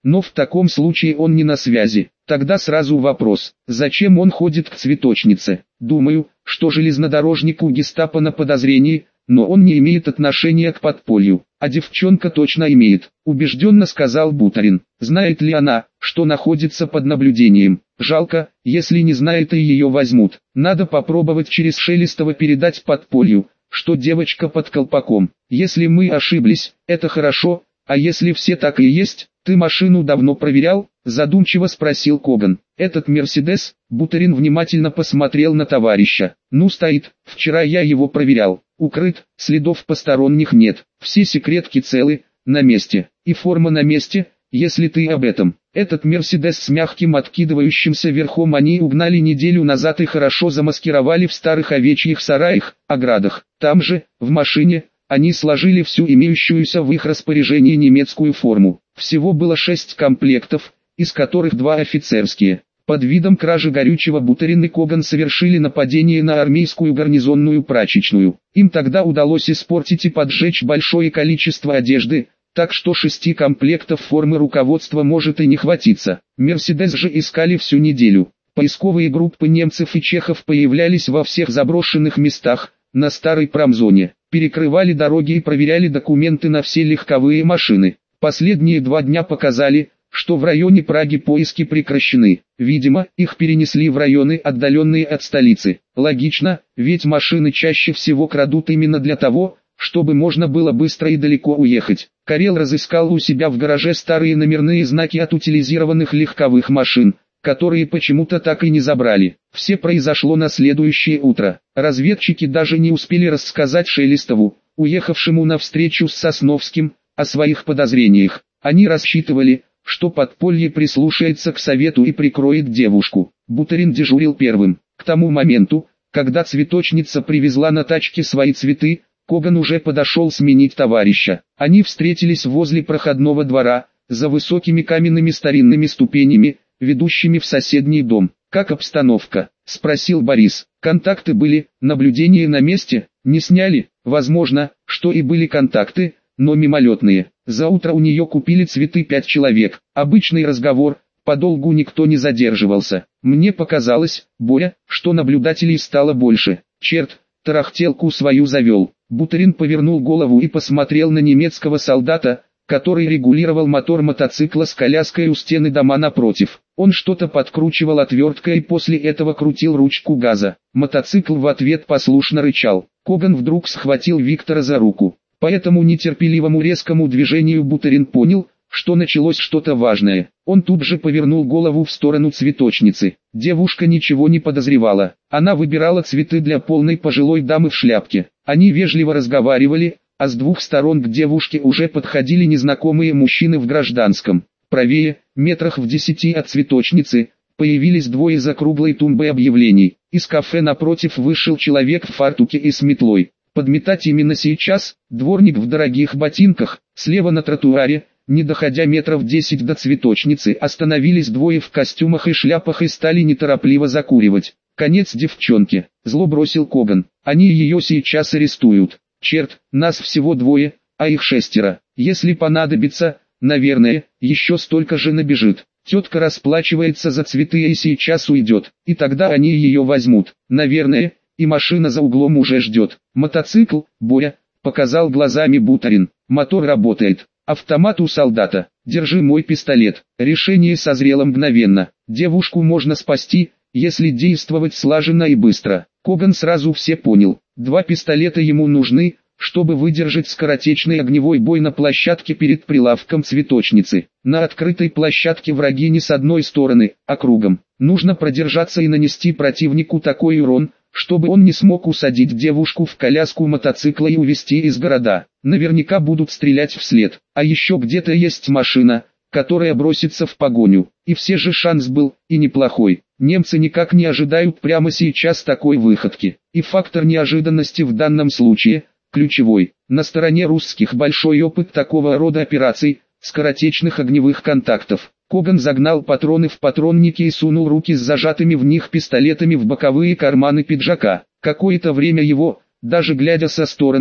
Но в таком случае он не на связи. Тогда сразу вопрос, зачем он ходит к цветочнице? Думаю, что железнодорожнику гестапо на подозрении, но он не имеет отношения к подполью. А девчонка точно имеет, убежденно сказал Буторин. Знает ли она, что находится под наблюдением? Жалко, если не знает и ее возьмут. Надо попробовать через Шелестова передать подполью, что девочка под колпаком. Если мы ошиблись, это хорошо, а если все так и есть, ты машину давно проверял? Задумчиво спросил Коган. Этот Мерседес, Буторин внимательно посмотрел на товарища. Ну стоит, вчера я его проверял. Укрыт, следов посторонних нет, все секретки целы, на месте, и форма на месте, если ты об этом. Этот Мерседес с мягким откидывающимся верхом они угнали неделю назад и хорошо замаскировали в старых овечьих сараях, оградах. Там же, в машине, они сложили всю имеющуюся в их распоряжении немецкую форму. Всего было 6 комплектов, из которых 2 офицерские. Под видом кражи горючего Буторин и Коган совершили нападение на армейскую гарнизонную прачечную. Им тогда удалось испортить и поджечь большое количество одежды, так что 6 комплектов формы руководства может и не хватиться. Мерседес же искали всю неделю. Поисковые группы немцев и чехов появлялись во всех заброшенных местах, на старой промзоне, перекрывали дороги и проверяли документы на все легковые машины. Последние 2 дня показали, что в районе Праги поиски прекращены. Видимо, их перенесли в районы, отдаленные от столицы. Логично, ведь машины чаще всего крадут именно для того, чтобы можно было быстро и далеко уехать. Карел разыскал у себя в гараже старые номерные знаки от утилизированных легковых машин, которые почему-то так и не забрали. Все произошло на следующее утро. Разведчики даже не успели рассказать Шелестову, уехавшему на встречу с Сосновским, о своих подозрениях. Они рассчитывали, что подполье прислушается к совету и прикроет девушку. Буторин дежурил первым. К тому моменту, когда цветочница привезла на тачке свои цветы, Коган уже подошел сменить товарища. Они встретились возле проходного двора, за высокими каменными старинными ступенями, ведущими в соседний дом. «Как обстановка?» – спросил Борис. «Контакты были, наблюдение на месте, не сняли?» «Возможно, что и были контакты, но мимолетные. За утро у нее купили цветы 5 человек. Обычный разговор, подолгу никто не задерживался. Мне показалось, Боря, что наблюдателей стало больше. Черт, тарахтелку свою завел». Буторин повернул голову и посмотрел на немецкого солдата, который регулировал мотор мотоцикла с коляской у стены дома напротив. Он что-то подкручивал отверткой и после этого крутил ручку газа. Мотоцикл в ответ послушно рычал. Коган вдруг схватил Виктора за руку. По этому нетерпеливому резкому движению Буторин понял, что началось что-то важное. Он тут же повернул голову в сторону цветочницы. Девушка ничего не подозревала. Она выбирала цветы для полной пожилой дамы в шляпке. Они вежливо разговаривали, а с 2 сторон к девушке уже подходили незнакомые мужчины в гражданском. Правее, метрах в 10 от цветочницы, появились 2 за круглой тумбой объявлений. Из кафе напротив вышел человек в фартуке и с метлой. Подметать именно сейчас, дворник в дорогих ботинках, слева на тротуаре, не доходя метров 10 до цветочницы, остановились 2 в костюмах и шляпах и стали неторопливо закуривать. «Конец девчонке», — зло бросил Коган. «Они ее сейчас арестуют. Черт, нас всего 2, а их 6. Если понадобится, наверное, еще столько же набежит. Тетка расплачивается за цветы и сейчас уйдет, и тогда они ее возьмут, наверное, и машина за углом уже ждет. Мотоцикл, Боря», — показал глазами Буторин. «Мотор работает. Автомат у солдата. Держи мой пистолет». Решение созрело мгновенно. Девушку можно спасти, если действовать слаженно и быстро. Коган сразу все понял. 2 пистолета ему нужны, чтобы выдержать скоротечный огневой бой на площадке перед прилавком цветочницы. На открытой площадке враги не с одной стороны, а кругом. Нужно продержаться и нанести противнику такой урон, чтобы он не смог усадить девушку в коляску мотоцикла и увезти из города. Наверняка будут стрелять вслед. А еще где-то есть машина, которая бросится в погоню. И все же шанс был, и неплохой. Немцы никак не ожидают прямо сейчас такой выходки. И фактор неожиданности в данном случае – ключевой. На стороне русских большой опыт такого рода операций, скоротечных огневых контактов. Коган загнал патроны в патронники и сунул руки с зажатыми в них пистолетами в боковые карманы пиджака. Какое-то время его, даже глядя со стороны,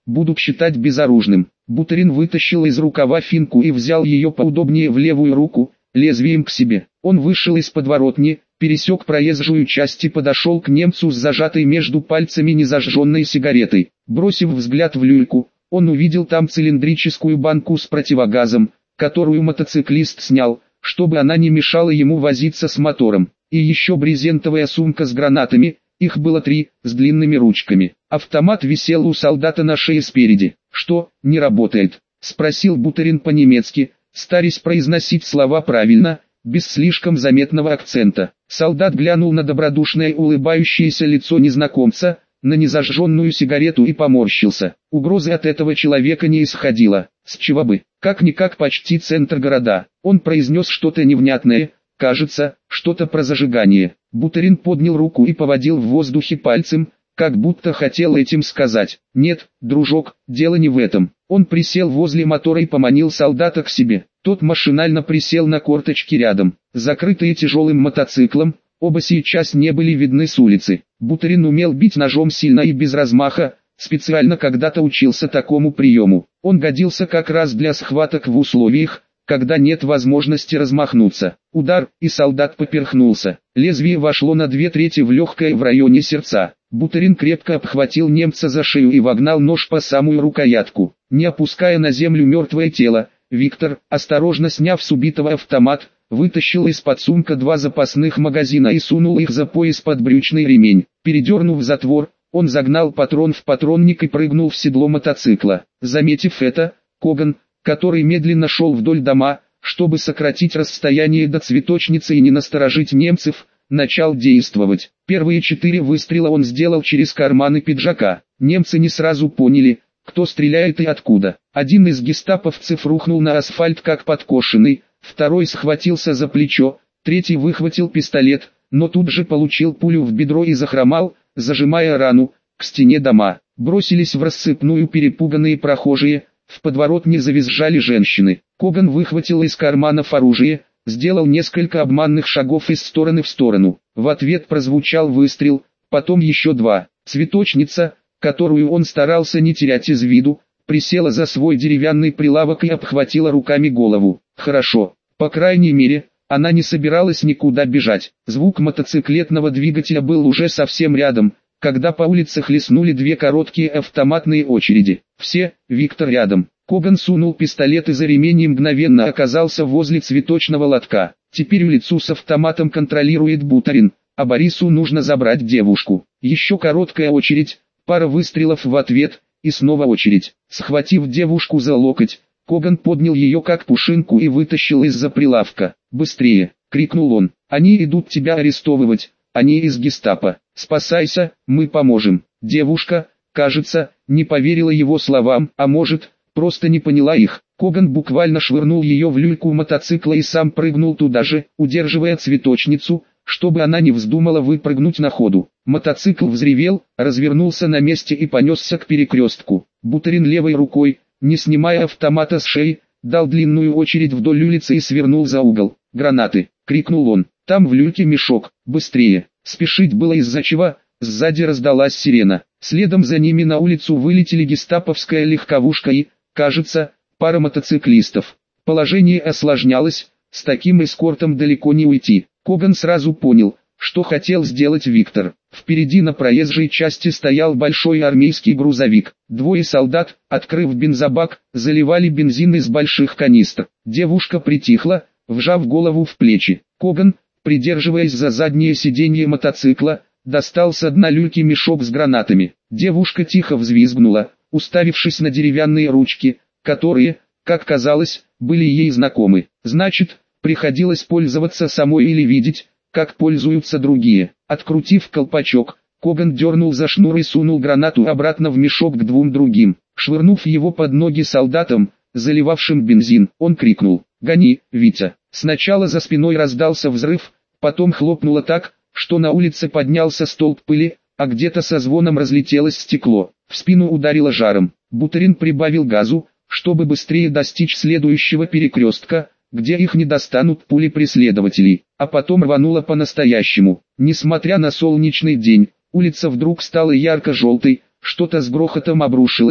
будут считать безоружным. Буторин вытащил из рукава финку и взял ее поудобнее в левую руку, лезвием к себе. Он вышел из подворотни, пересек проезжую часть и подошел к немцу с зажатой между пальцами незажженной сигаретой. Бросив взгляд в люльку, он увидел там цилиндрическую банку с противогазом, которую мотоциклист снял, чтобы она не мешала ему возиться с мотором. И еще брезентовая сумка с гранатами, их было 3, с длинными ручками. Автомат висел у солдата на шее спереди. «Что, не работает?» — спросил Буторин по-немецки, стараясь произносить слова правильно, без слишком заметного акцента. Солдат глянул на добродушное улыбающееся лицо незнакомца, на незажженную сигарету и поморщился. Угрозы от этого человека не исходило. С чего бы? Как-никак почти центр города. Он произнес что-то невнятное, кажется, что-то про зажигание. Буторин поднял руку и поводил в воздухе пальцем, как будто хотел этим сказать: «Нет, дружок, дело не в этом». Он присел возле мотора и поманил солдата к себе. Тот машинально присел на корточки рядом. Закрытые тяжелым мотоциклом, оба сейчас не были видны с улицы. Буторин умел бить ножом сильно и без размаха, специально когда-то учился такому приему. Он годился как раз для схваток в условиях, когда нет возможности размахнуться. Удар, и солдат поперхнулся. Лезвие вошло на 2/3 в легкое в районе сердца. Буторин крепко обхватил немца за шею и вогнал нож по самую рукоятку. Не опуская на землю мертвое тело, Виктор, осторожно сняв с убитого автомат, вытащил из-под сумка 2 запасных магазина и сунул их за пояс под брючный ремень. Передернув затвор, он загнал патрон в патронник и прыгнул в седло мотоцикла. Заметив это, Коган, который медленно шел вдоль дома, чтобы сократить расстояние до цветочницы и не насторожить немцев, начал действовать. Первые 4 выстрела он сделал через карманы пиджака. Немцы не сразу поняли, кто стреляет и откуда. Один из гестаповцев рухнул на асфальт как подкошенный, второй схватился за плечо, третий выхватил пистолет, но тут же получил пулю в бедро и захромал, зажимая рану, к стене дома. Бросились в рассыпную перепуганные прохожие, в подворотне завизжали женщины. Коган выхватил из карманов оружие, сделал несколько обманных шагов из стороны в сторону. В ответ прозвучал выстрел, потом еще 2. Цветочница, которую он старался не терять из виду, присела за свой деревянный прилавок и обхватила руками голову. Хорошо, по крайней мере, она не собиралась никуда бежать. Звук мотоциклетного двигателя был уже совсем рядом, когда по улице хлестнули 2 короткие автоматные очереди. Все, Виктор рядом. Коган сунул пистолет и за ремень и мгновенно оказался возле цветочного лотка. Теперь улицу с автоматом контролирует Буторин, а Борису нужно забрать девушку. Еще короткая очередь, пара выстрелов в ответ, и снова очередь. Схватив девушку за локоть, Коган поднял ее как пушинку и вытащил из-за прилавка. «Быстрее!» — крикнул он. «Они идут тебя арестовывать, они из гестапо. Спасайся, мы поможем». Девушка, кажется, не поверила его словам, а может, просто не поняла их. Коган буквально швырнул ее в люльку мотоцикла и сам прыгнул туда же, удерживая цветочницу, чтобы она не вздумала выпрыгнуть на ходу. Мотоцикл взревел, развернулся на месте и понесся к перекрестку. Буторин левой рукой, не снимая автомата с шеи, дал длинную очередь вдоль улицы и свернул за угол. «Гранаты!» — крикнул он. «Там в люльке мешок, быстрее!» Спешить было из-за чего, сзади раздалась сирена. Следом за ними на улицу вылетели гестаповская легковушка и, кажется, пара мотоциклистов. Положение осложнялось, с таким эскортом далеко не уйти. Коган сразу понял, что хотел сделать Виктор. Впереди на проезжей части стоял большой армейский грузовик. 2 солдат, открыв бензобак, заливали бензин из больших канистр. Девушка притихла, вжав голову в плечи. Коган, придерживаясь за заднее сиденье мотоцикла, достал с дна люльки мешок с гранатами. Девушка тихо взвизгнула, уставившись на деревянные ручки, которые, как казалось, были ей знакомы. Значит, приходилось пользоваться самой или видеть, как пользуются другие. Открутив колпачок, Коган дернул за шнур и сунул гранату обратно в мешок к 2 другим. Швырнув его под ноги солдатам, заливавшим бензин, он крикнул: «Гони, Витя!». Сначала за спиной раздался взрыв, потом хлопнуло так, что на улице поднялся столб пыли, а где-то со звоном разлетелось стекло. В спину ударило жаром. Буторин прибавил газу, чтобы быстрее достичь следующего перекрестка, где их не достанут пули преследователей, а потом рвануло по-настоящему. Несмотря на солнечный день, улица вдруг стала ярко-желтой, что-то с грохотом обрушилось,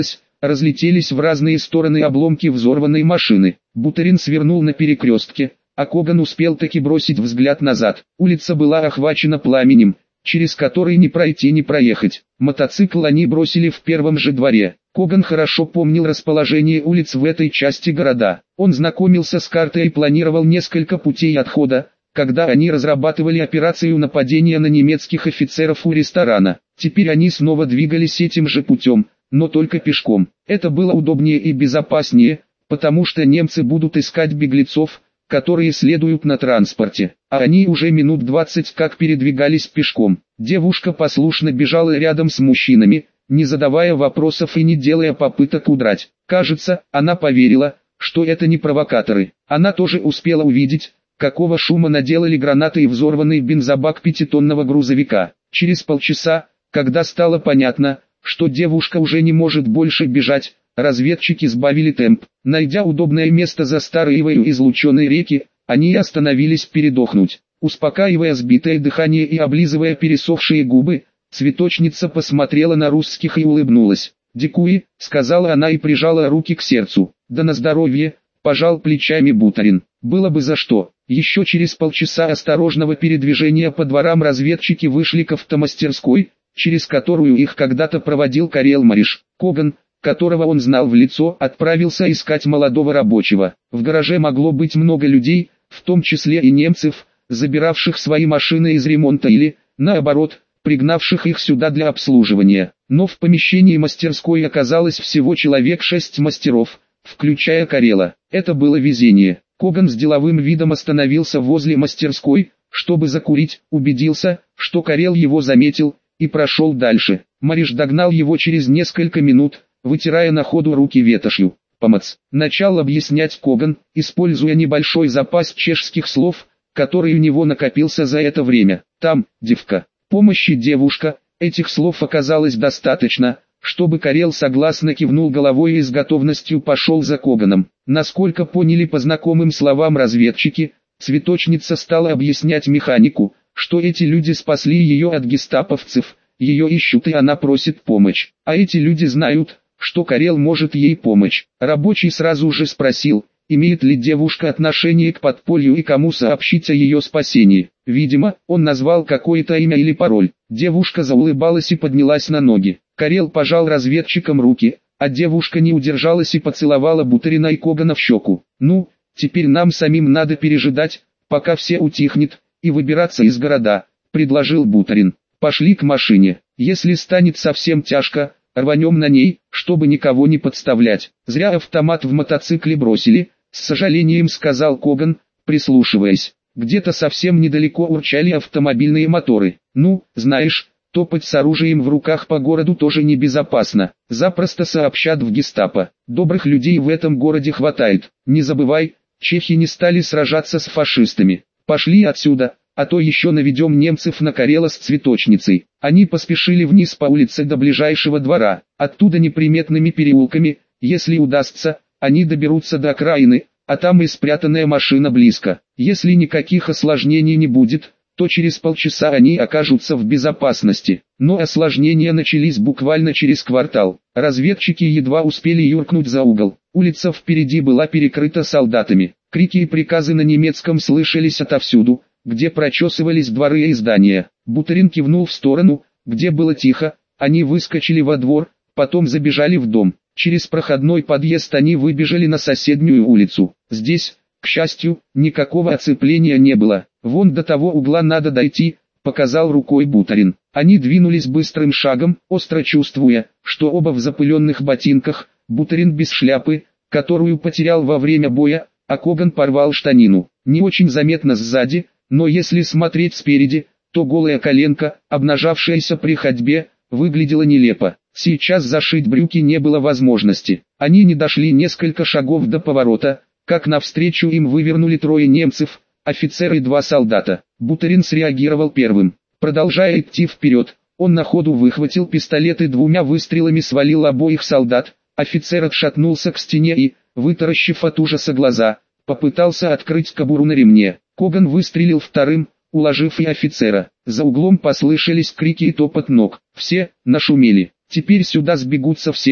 разлетелись в разные стороны обломки взорванной машины. Бутерин свернул на перекрестке, а Коган успел таки бросить взгляд назад. Улица была охвачена пламенем, через который ни пройти ни проехать. Мотоцикл они бросили в первом же дворе. Коган хорошо помнил расположение улиц в этой части города. Он знакомился с картой и планировал несколько путей отхода, когда они разрабатывали операцию нападения на немецких офицеров у ресторана. Теперь они снова двигались этим же путем, но только пешком. Это было удобнее и безопаснее, потому что немцы будут искать беглецов, которые следуют на транспорте, а они уже минут 20 как передвигались пешком. Девушка послушно бежала рядом с мужчинами, не задавая вопросов и не делая попыток удрать. Кажется, она поверила, что это не провокаторы. Она тоже успела увидеть, какого шума наделали гранаты и взорванный бензобак пятитонного грузовика. Через полчаса, когда стало понятно, что девушка уже не может больше бежать, разведчики сбавили темп. Найдя удобное место за старой ивою излученной реки, они остановились передохнуть. Успокаивая сбитое дыхание и облизывая пересохшие губы, цветочница посмотрела на русских и улыбнулась. «Дикуи», — сказала она и прижала руки к сердцу. «Да на здоровье», — пожал плечами Бутерин. «Было бы за что». Еще через полчаса осторожного передвижения по дворам разведчики вышли к автомастерской, через которую их когда-то проводил Карел Мариш. Коган, которого он знал в лицо, отправился искать молодого рабочего. В гараже могло быть много людей, в том числе и немцев, забиравших свои машины из ремонта или, наоборот, пригнавших их сюда для обслуживания. Но в помещении мастерской оказалось всего человек 6 мастеров, включая Карела. Это было везение. Коган с деловым видом остановился возле мастерской, чтобы закурить, убедился, что Карел его заметил, и прошел дальше. Мариш догнал его через несколько минут, вытирая на ходу руки ветошью. «Помоц», — начал объяснять Коган, используя небольшой запас чешских слов, который у него накопился за это время. «Там, девка, помощи девушка», этих слов оказалось достаточно, чтобы Карел согласно кивнул головой и с готовностью пошел за Коганом. Насколько поняли по знакомым словам разведчики, цветочница стала объяснять механику, что эти люди спасли ее от гестаповцев, ее ищут и она просит помощь. А эти люди знают, что Карел может ей помочь. Рабочий сразу же спросил, имеет ли девушка отношение к подполью и кому сообщить о ее спасении. Видимо, он назвал какое-то имя или пароль. Девушка заулыбалась и поднялась на ноги. Карел пожал разведчикам руки, а девушка не удержалась и поцеловала Бутерина и Когана в щеку. «Ну, теперь нам самим надо пережидать, пока все утихнет, и выбираться из города», — предложил Бутерин. «Пошли к машине. Если станет совсем тяжко, рванем на ней, чтобы никого не подставлять». «Зря автомат в мотоцикле бросили», — с сожалением сказал Коган, прислушиваясь. Где-то совсем недалеко урчали автомобильные моторы. «Ну, знаешь, топать с оружием в руках по городу тоже небезопасно. Запросто сообщат в гестапо. Добрых людей в этом городе хватает. Не забывай, чехи не стали сражаться с фашистами. Пошли отсюда, а то еще наведем немцев на Карела с цветочницей». Они поспешили вниз по улице до ближайшего двора. Оттуда неприметными переулками, если удастся, они доберутся до окраины, а там и спрятанная машина близко. Если никаких осложнений не будет, то через полчаса они окажутся в безопасности. Но осложнения начались буквально через квартал. Разведчики едва успели юркнуть за угол. Улица впереди была перекрыта солдатами. Крики и приказы на немецком слышались отовсюду, где прочесывались дворы и здания. Бутерин кивнул в сторону, где было тихо, они выскочили во двор, потом забежали в дом. Через проходной подъезд они выбежали на соседнюю улицу. Здесь, к счастью, никакого оцепления не было. «Вон до того угла надо дойти», — показал рукой Бутерин. Они двинулись быстрым шагом, остро чувствуя, что оба в запыленных ботинках, Бутерин без шляпы, которую потерял во время боя, а Коган порвал штанину. Не очень заметно сзади, но если смотреть спереди, то голая коленка, обнажавшаяся при ходьбе, выглядела нелепо. Сейчас зашить брюки не было возможности. Они не дошли несколько шагов до поворота, как навстречу им вывернули трое немцев, офицер и 2 солдата. Бутерин среагировал первым. Продолжая идти вперед, он на ходу выхватил пистолет и 2 выстрелами свалил обоих солдат. Офицер отшатнулся к стене и, вытаращив от ужаса глаза, попытался открыть кобуру на ремне. Коган выстрелил вторым, уложив и офицера. За углом послышались крики и топот ног. Все нашумели. «Теперь сюда сбегутся все,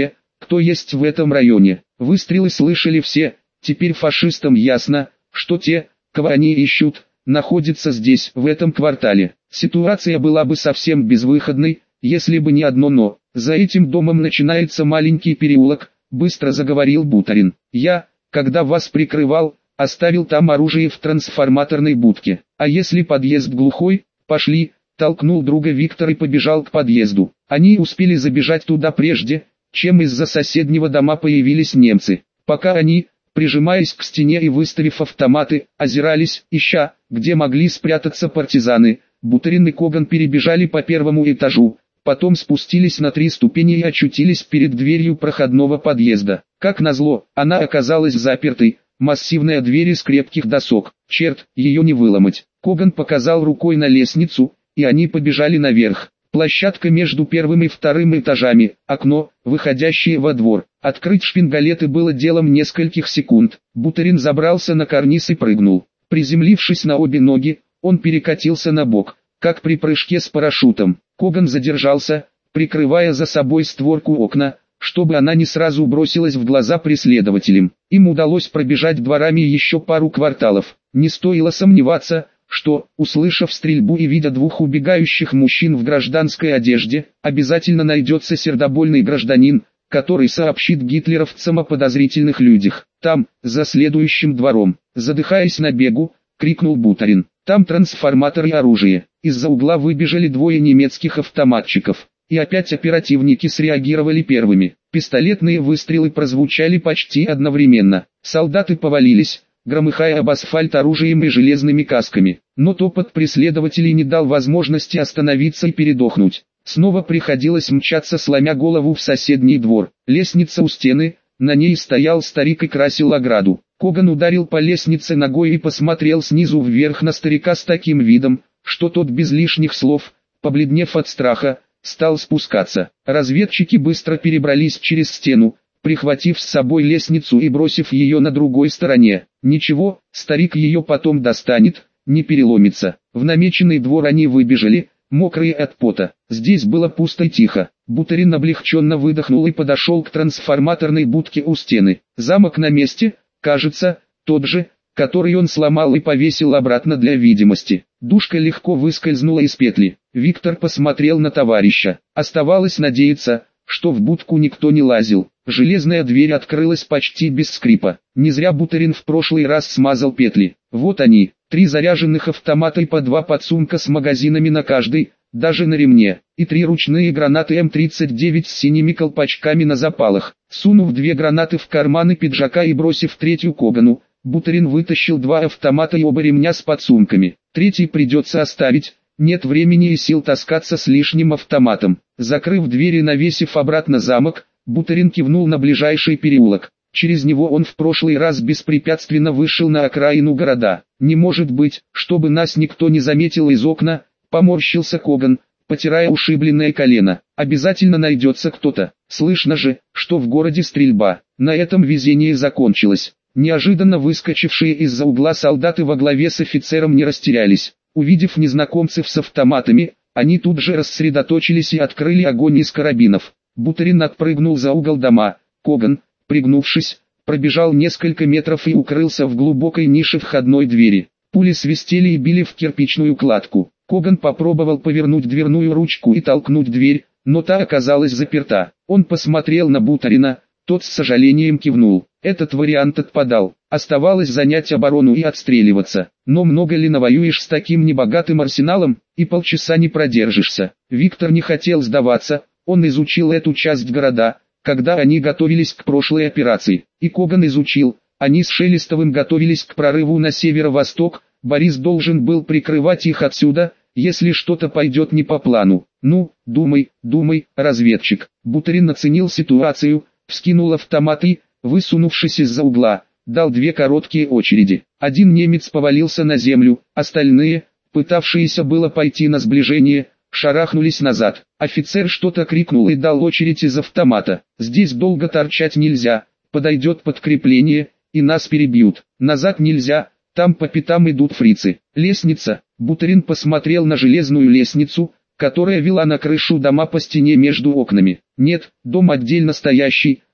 кто есть в этом районе. Выстрелы слышали все, теперь фашистам ясно, что те, кого они ищут, находятся здесь, в этом квартале. Ситуация была бы совсем безвыходной, если бы не одно «но». За этим домом начинается маленький переулок, быстро заговорил Бутарин. Я, когда вас прикрывал, оставил там оружие в трансформаторной будке. А если подъезд глухой, пошли, толкнул друга Виктор и побежал к подъезду. Они успели забежать туда прежде, чем из-за соседнего дома появились немцы. Пока они, прижимаясь к стене и выставив автоматы, озирались, ища, где могли спрятаться партизаны, Бутарин и Коган перебежали по первому этажу, потом спустились на 3 ступени и очутились перед дверью проходного подъезда. Как назло, она оказалась запертой, массивная дверь из крепких досок. Черт, ее не выломать. Коган показал рукой на лестницу, и они побежали наверх. Площадка между первым и вторым этажами, окно, выходящее во двор. Открыть шпингалеты было делом нескольких секунд. Бутарин забрался на карниз и прыгнул. Приземлившись на обе ноги, он перекатился на бок, как при прыжке с парашютом. Коган задержался, прикрывая за собой створку окна, чтобы она не сразу бросилась в глаза преследователям. Им удалось пробежать дворами еще пару кварталов. Не стоило сомневаться, что, услышав стрельбу и видя 2 убегающих мужчин в гражданской одежде, обязательно найдется сердобольный гражданин, который сообщит гитлеровцам о подозрительных людях. Там, за следующим двором, задыхаясь на бегу, крикнул Бутарин. Там трансформатор и оружие. Из-за угла выбежали 2 немецких автоматчиков. И опять оперативники среагировали первыми. Пистолетные выстрелы прозвучали почти одновременно. Солдаты повалились, громыхая об асфальт оружием и железными касками. Но топот преследователей не дал возможности остановиться и передохнуть. Снова приходилось мчаться, сломя голову в соседний двор. Лестница у стены, на ней стоял старик и красил ограду. Коган ударил по лестнице ногой и посмотрел снизу вверх на старика с таким видом, что тот без лишних слов, побледнев от страха, стал спускаться. Разведчики быстро перебрались через стену, прихватив с собой лестницу и бросив ее на другой стороне. Ничего, старик ее потом достанет, не переломится. В намеченный двор они выбежали, мокрые от пота. Здесь было пусто и тихо. Бутарин облегченно выдохнул и подошел к трансформаторной будке у стены. Замок на месте, кажется, тот же, который он сломал и повесил обратно для видимости. Душка легко выскользнула из петли. Виктор посмотрел на товарища. Оставалось надеяться, что в будку никто не лазил. Железная дверь открылась почти без скрипа. Не зря Бутарин в прошлый раз смазал петли. Вот они, 3 заряженных автомата и по 2 подсумка с магазинами на каждый, даже на ремне, и 3 ручные гранаты М39 с синими колпачками на запалах. Сунув 2 гранаты в карманы пиджака и бросив 3-ю Когану, Бутарин вытащил 2 автомата и оба ремня с подсумками. 3-й придется оставить, нет времени и сил таскаться с лишним автоматом. Закрыв дверь и навесив обратно замок, Бутарин кивнул на ближайший переулок. Через него он в прошлый раз беспрепятственно вышел на окраину города. Не может быть, чтобы нас никто не заметил из окна, поморщился Коган, потирая ушибленное колено. Обязательно найдется кто-то. Слышно же, что в городе стрельба. На этом везение закончилось. Неожиданно выскочившие из-за угла солдаты во главе с офицером не растерялись. Увидев незнакомцев с автоматами, они тут же рассредоточились и открыли огонь из карабинов. Бутарин отпрыгнул за угол дома. Коган, пригнувшись, пробежал несколько метров и укрылся в глубокой нише входной двери. Пули свистели и били в кирпичную кладку. Коган попробовал повернуть дверную ручку и толкнуть дверь, но та оказалась заперта. Он посмотрел на Бутарина, тот с сожалением кивнул. Этот вариант отпадал. Оставалось занять оборону и отстреливаться. Но много ли навоюешь с таким небогатым арсеналом, и полчаса не продержишься. Виктор не хотел сдаваться, он изучил эту часть города, когда они готовились к прошлой операции. И Коган изучил, они с Шелестовым готовились к прорыву на северо-восток, Борис должен был прикрывать их отсюда, если что-то пойдет не по плану. Ну, думай, разведчик. Бутарин оценил ситуацию, вскинул автомат и, высунувшись из-за угла, дал 2 короткие очереди. Один немец повалился на землю, остальные, пытавшиеся было пойти на сближение, шарахнулись назад. Офицер что-то крикнул и дал очередь из автомата. Здесь долго торчать нельзя, подойдет подкрепление, и нас перебьют. Назад нельзя, там по пятам идут фрицы. Лестница. Бутарин посмотрел на железную лестницу, которая вела на крышу дома по стене между окнами. Нет, дом отдельно стоящий,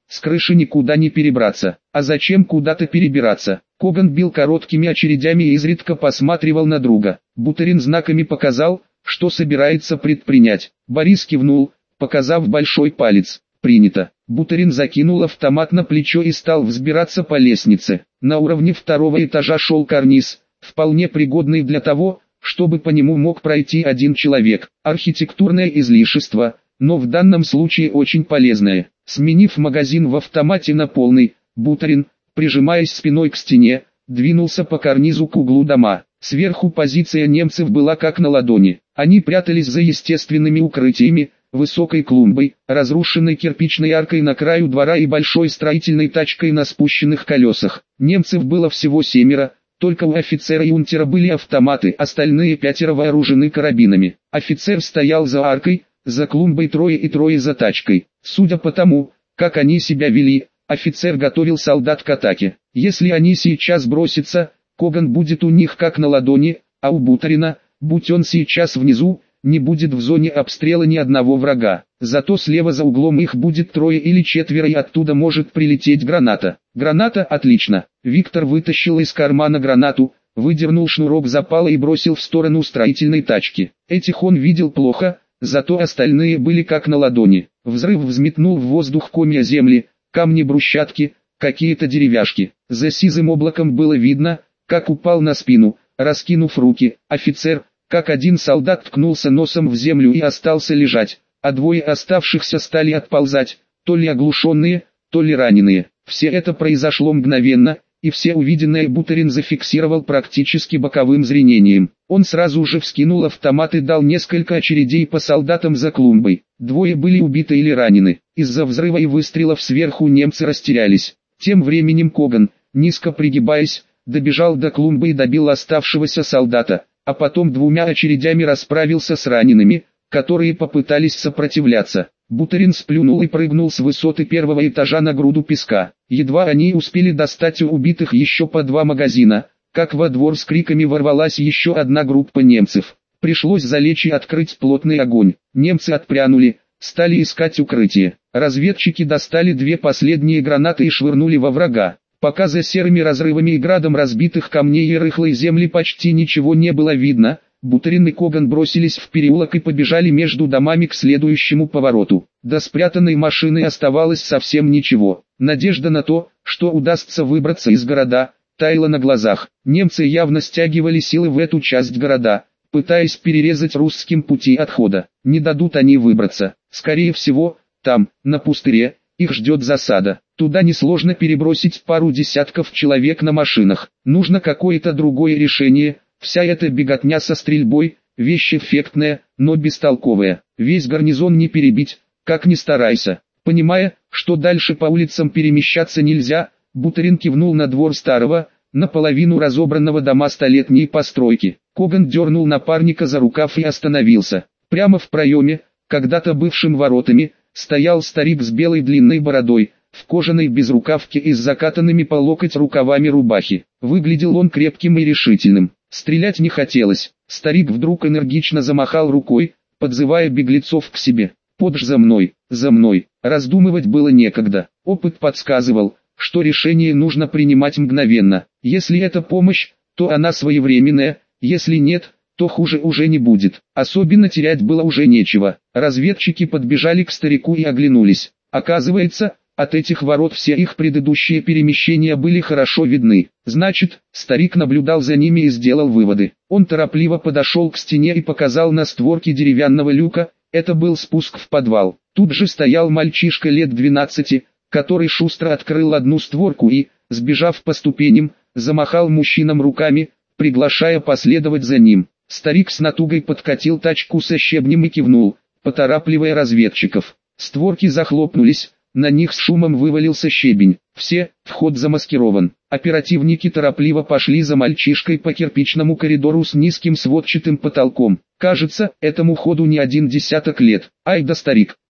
с крыши никуда не перебраться. А зачем куда-то перебираться? Коган бил короткими очередями и изредка посматривал на друга. Бутерин знаками показал, что собирается предпринять. Борис кивнул, показав большой палец. Принято. Бутерин закинул автомат на плечо и стал взбираться по лестнице. На уровне второго этажа шел карниз, вполне пригодный для того, чтобы по нему мог пройти один человек. Архитектурное излишество, но в данном случае очень полезное. Сменив магазин в автомате на полный, Бутерин, прижимаясь спиной к стене, двинулся по карнизу к углу дома. Сверху позиция немцев была как на ладони. Они прятались за естественными укрытиями, высокой клумбой, разрушенной кирпичной аркой на краю двора и большой строительной тачкой на спущенных колесах. Немцев было всего 7, только у офицера и унтера были автоматы, остальные 5 вооружены карабинами. Офицер стоял за аркой, за клумбой трое и трое за тачкой. Судя по тому, как они себя вели, офицер готовил солдат к атаке. Если они сейчас бросятся, Коган будет у них как на ладони, а у Бутерина, будь он сейчас внизу, не будет в зоне обстрела ни одного врага. Зато слева за углом их будет 3 или 4 и оттуда может прилететь граната. Граната отлично. Виктор вытащил из кармана гранату, выдернул шнурок запала и бросил в сторону строительной тачки. Этих он видел плохо, зато остальные были как на ладони. Взрыв взметнул в воздух комья земли, камни брусчатки, какие-то деревяшки. За сизым облаком было видно, как упал на спину, раскинув руки, офицер, как один солдат ткнулся носом в землю и остался лежать, а 2 оставшихся стали отползать, то ли оглушенные, то ли раненые. Все это произошло мгновенно, и все увиденное Бутерин зафиксировал практически боковым зрением. Он сразу же вскинул автомат и дал несколько очередей по солдатам за клумбой. 2 были убиты или ранены. Из-за взрыва и выстрелов сверху немцы растерялись. Тем временем Коган, низко пригибаясь, добежал до клумбы и добил оставшегося солдата, а потом 2 очередями расправился с ранеными, которые попытались сопротивляться. Бутерин сплюнул и прыгнул с высоты 1-го этажа на груду песка. Едва они успели достать у убитых еще по 2 магазина, как во двор с криками ворвалась еще одна группа немцев. Пришлось залечь и открыть плотный огонь. Немцы отпрянули, стали искать укрытие. Разведчики достали 2 последние гранаты и швырнули во врага. Пока за серыми разрывами и градом разбитых камней и рыхлой земли почти ничего не было видно, Бутерин и Коган бросились в переулок и побежали между домами к следующему повороту. До спрятанной машины оставалось совсем ничего. Надежда на то, что удастся выбраться из города, таяла на глазах. Немцы явно стягивали силы в эту часть города, пытаясь перерезать русским пути отхода. Не дадут они выбраться. Скорее всего, там, на пустыре, их ждет засада. Туда несложно перебросить пару десятков человек на машинах. Нужно какое-то другое решение. Вся эта беготня со стрельбой, вещь эффектная, но бестолковая. Весь гарнизон не перебить, как ни старайся. Понимая, что дальше по улицам перемещаться нельзя, Бутерин кивнул на двор старого, наполовину разобранного дома столетней постройки. Коган дернул напарника за рукав и остановился. Прямо в проеме, когда-то бывшим воротами, стоял старик с белой длинной бородой, в кожаной безрукавке и с закатанными по локоть рукавами рубахи. Выглядел он крепким и решительным. Стрелять не хотелось. Старик вдруг энергично замахал рукой, подзывая беглецов к себе. «Подж за мной, за мной!» Раздумывать было некогда. Опыт подсказывал, что решение нужно принимать мгновенно. Если это помощь, то она своевременная, если нет, то хуже уже не будет. Особенно терять было уже нечего. Разведчики подбежали к старику и оглянулись. Оказывается, от этих ворот все их предыдущие перемещения были хорошо видны. Значит, старик наблюдал за ними и сделал выводы. Он торопливо подошел к стене и показал на створке деревянного люка. Это был спуск в подвал. Тут же стоял мальчишка лет 12, который шустро открыл одну створку и, сбежав по ступеням, замахал мужчинам руками, приглашая последовать за ним. Старик с натугой подкатил тачку со щебнем и кивнул, поторапливая разведчиков. Створки захлопнулись. На них с шумом вывалился щебень. Все, вход замаскирован. Оперативники торопливо пошли за мальчишкой по кирпичному коридору с низким сводчатым потолком. Кажется, этому ходу не 1 десяток лет. Ай да старик.